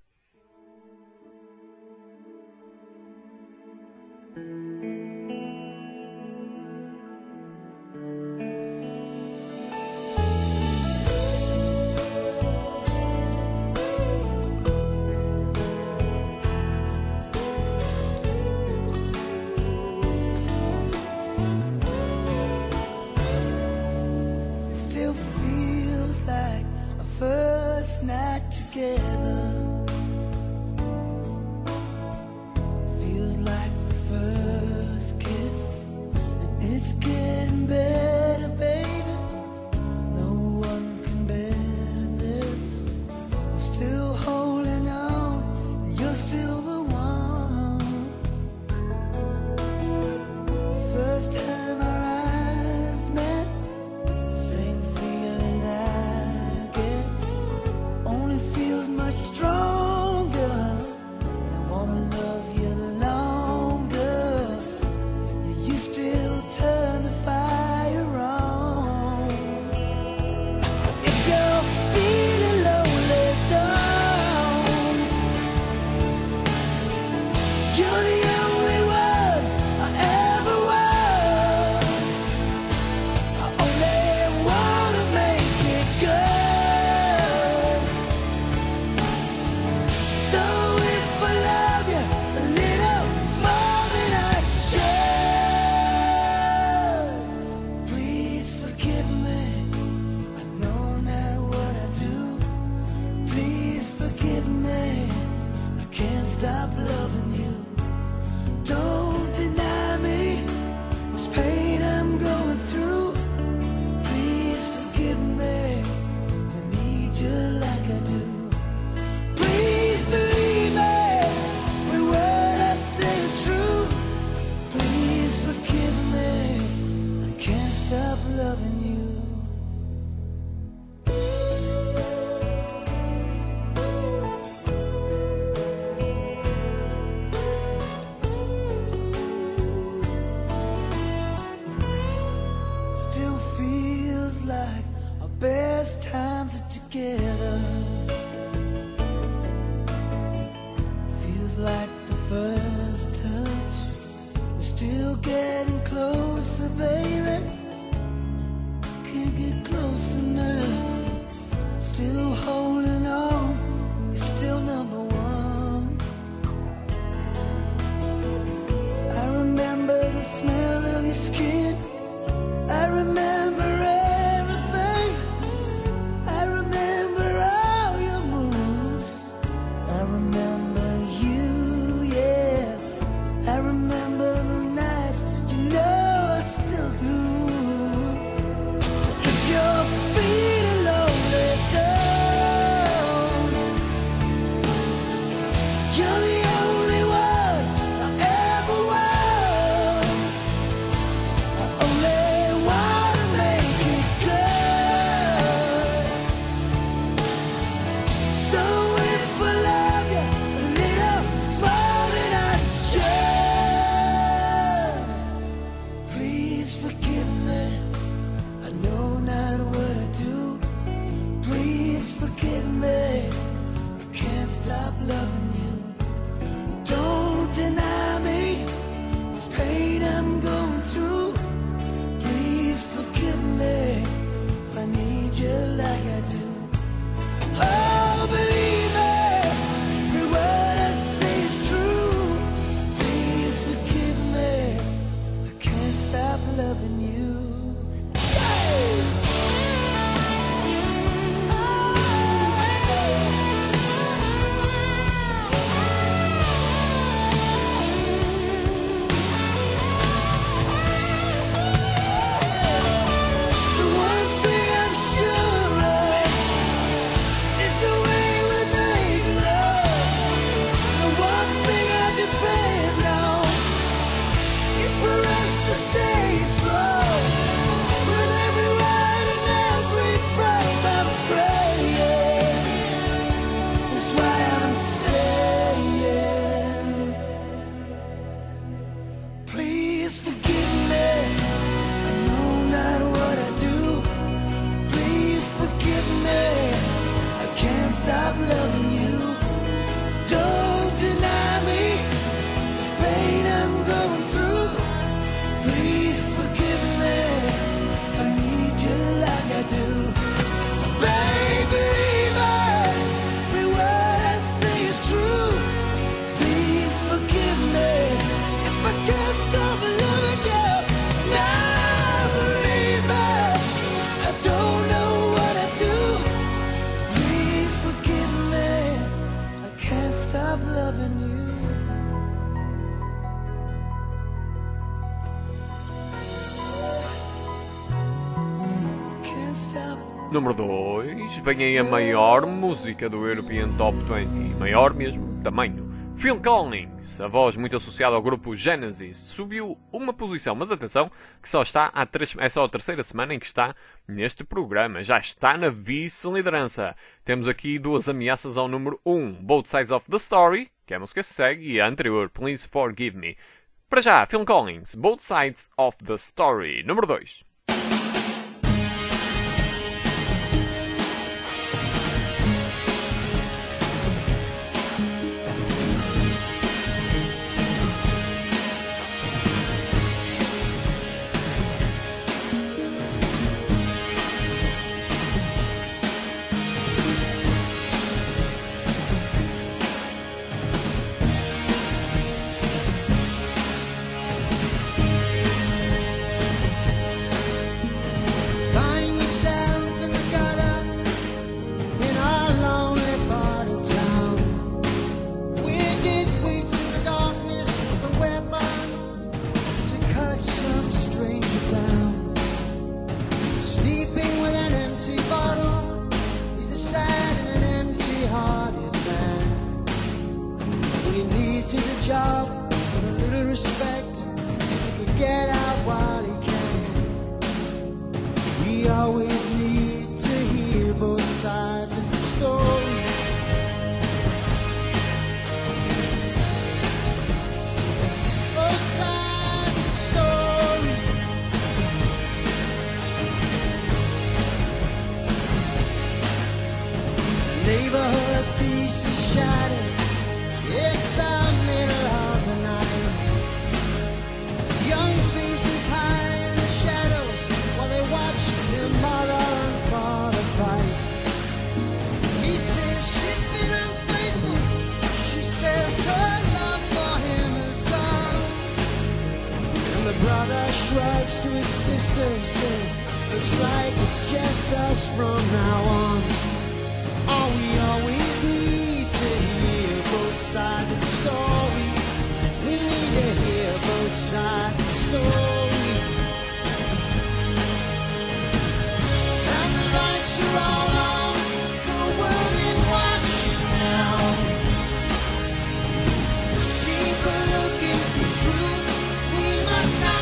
Still feels like a first night together. Feels like the first kiss, and it's getting better, baby. No one can better this. I'm still holding on, you're still the one. First time our eyes met, same feeling I get, only feels much stronger. And I wanna love you longer. You still turn the fire on. So if you're feeling lonely, don't. You're the only one I ever was. I only wanna make it good. So if I love you a little more than I should, please forgive me. I know not what I do. Please forgive me. I can't stop loving you. Don't deny me this pain I'm going through. Please forgive me. I need you like I do. Please believe me. Every word I say is true. Please forgive me. I can't stop loving you. Still feels like our best times are together. Feels like the first touch. We're still getting closer, baby. Can't get close enough. Still holding on. You're still number one. I remember the smell of your skin. I remember everything. I remember all your moves. I remember you, yeah. I remember the nights, you know I still do. So if you're feeling lonely, don't. You're the only one I ever was. I only wanna make it good. So if I love you a little more than I should, please forgive me. I know not what I do. Please forgive me. I can't stop loving you. Don't deny me this pain I'm going through. Please forgive me if I need you like I do. Oh, believe me, every word I say is true. Please forgive me, I can't stop loving you. Hey! The one thing I'm sure of Número 2, vem aí a maior música do European Top 20, maior mesmo, tamanho. Phil Collins, a voz muito associada ao grupo Genesis, subiu uma posição, mas atenção, que é só a terceira semana em que está neste programa, já está na vice-liderança. Temos aqui duas ameaças ao número 1, Both Sides of the Story, que é a música que segue, e a anterior, Please Forgive Me. Para já, Phil Collins, Both Sides of the Story. Número 2. Shrugs to his sister and says, looks like it's just us from now on. All we always need to hear both sides of the story. We need to hear both sides of the story. And the lights are all on, the world is watching now. People looking for truth, we must not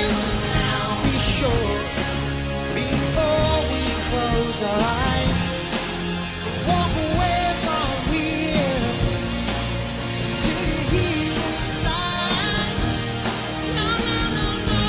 before we close our eyes, walk away from here till you hear the signs. No, no, no, no.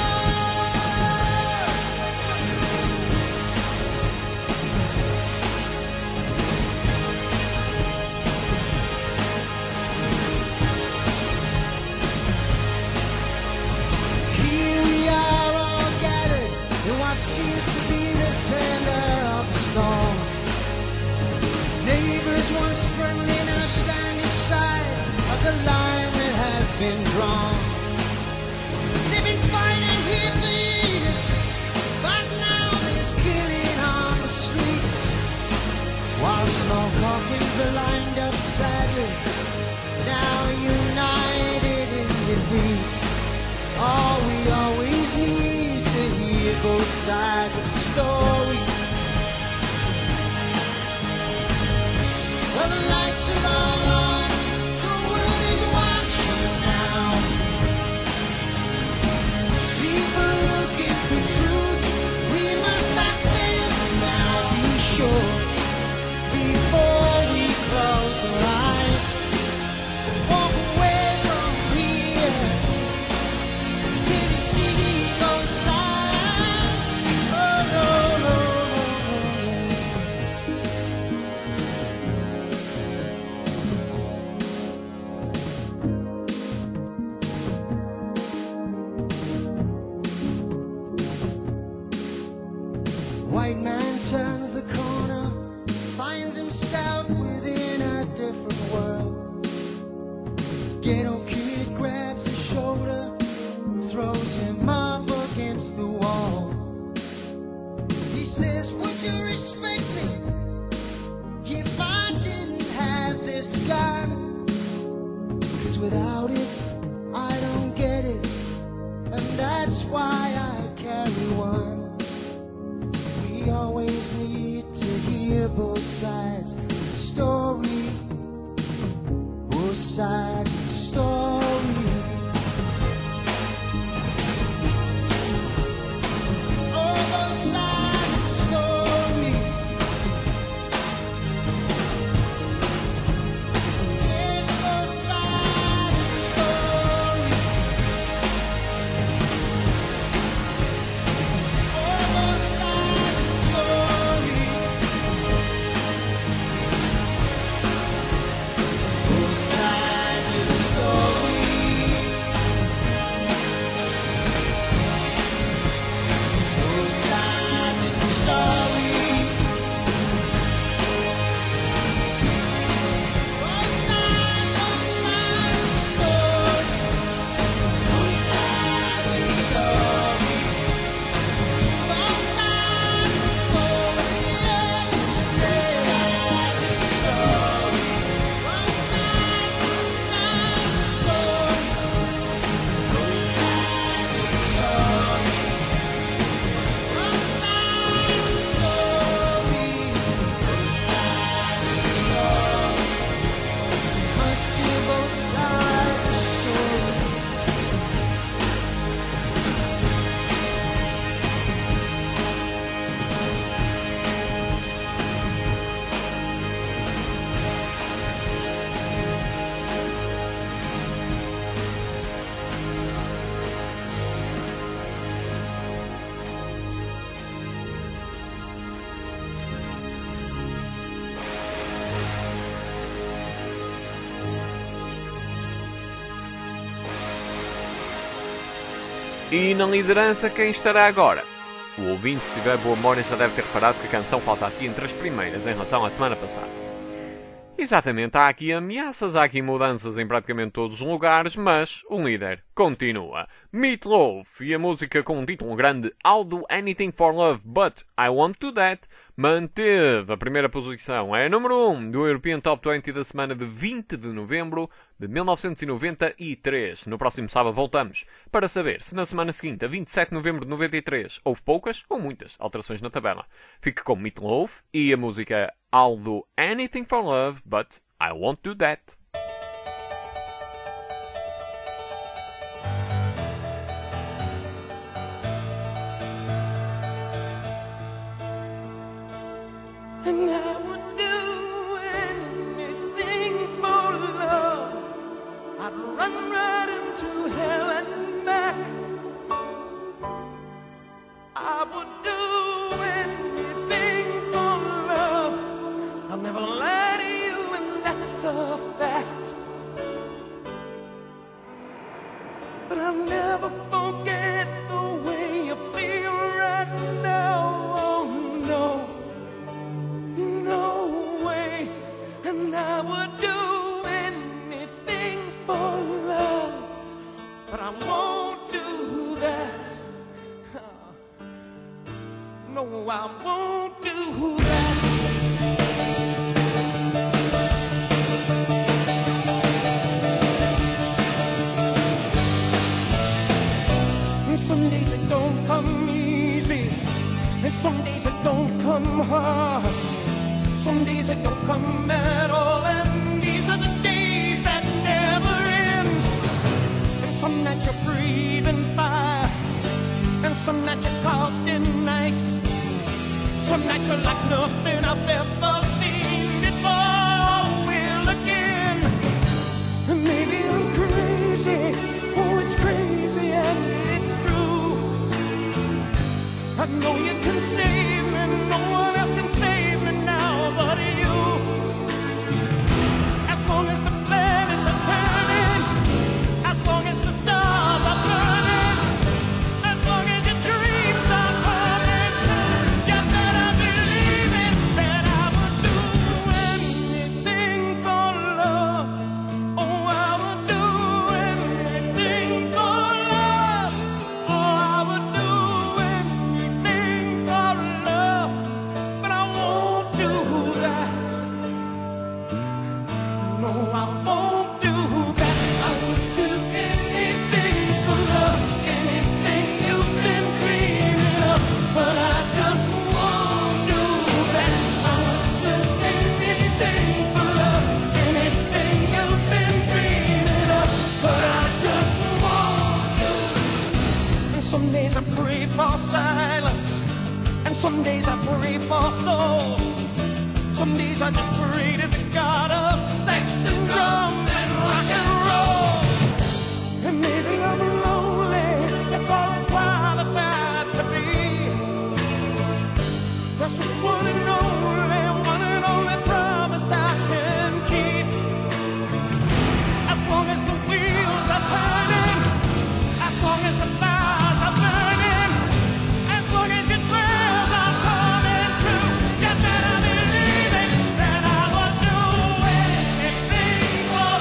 Here we are all gathered in what seems to be the center of the storm. Neighbors once friendly now standing side of the line that has been drawn. They've been fighting here for years, but now there's killing on the streets. While small coffins are lined up sadly, now united in defeat. All we always need to hear both sides of the story. Well, the lights are all on, the world is watching now. People looking for truth, we must not fail now. Be sure, before we close our eyes, walk away from here till you see those signs. Oh, no, no, White man turns the corner, finds himself within a different world. Ghetto kid grabs his shoulder, throws him up against the wall. He says, would you respect me if I didn't have this gun? 'Cause without it, I don't get it, and that's why I carry one. We always need E na liderança, quem estará agora? O ouvinte, se tiver boa memória, já deve ter reparado que a canção falta aqui entre as primeiras em relação à semana passada. Exatamente, há aqui ameaças, há aqui mudanças em praticamente todos os lugares, mas o líder continua. Meat Loaf e a música com um título grande I'll Do Anything for Love, But I Won't Do That manteve a primeira posição. É a número 1 do European Top 20 da semana de 20 de novembro de 1993. No próximo sábado voltamos para saber se na semana seguinte, a 27 de novembro de 93, houve poucas ou muitas alterações na tabela. Fique com Meat Loaf e a música I'll Do Anything for Love, But I Won't Do That. And I would do anything for love. I'd run right into hell and back. I would do anything for love. I'll never lie to you, and that's a fact. But I'll never forget the way you feel right now. Oh no. No way, and I would do anything for love, but I won't do that. No, I won't do that. And some days it don't come easy, and some days it don't come hard. Some days it don't come at all, and these are the days that never end. And some nights you're breathing fire, and some nights you're caught in ice. Some nights you're like nothing I've ever seen before. Will again, and maybe I'm crazy. Oh, it's crazy and it's true. I know you can save me, no one else can save me now but you. As long as the planets are turning, as long as the stars are burning, as long as your dreams are coming true, you better believe it, that I would do anything for love. Oh, I would do anything for love. Oh, I would do anything for love, but I won't do that. No, I won't do that. I would do anything for love, anything you've been dreaming of, but I just won't do that. I would do anything for love, anything you've been dreaming of, but I just won't do it. And some days I pray for silence, and some days I pray for soul. Some days I just pray to the God of sex and drums and rock and roll. And maybe I'm lonely, that's all I'm qualified to be. That's just one and only promise I can keep. As long as the wheels are turning, as long as the fires are burning, as long as your prayers are coming true, you better believe it, that I would do anything for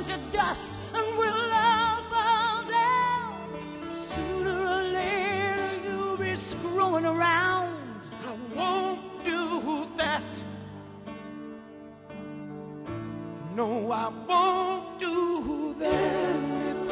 turn to dust and we'll all fall down. Sooner or later you'll be screwing around. I won't do that. No, I won't do that.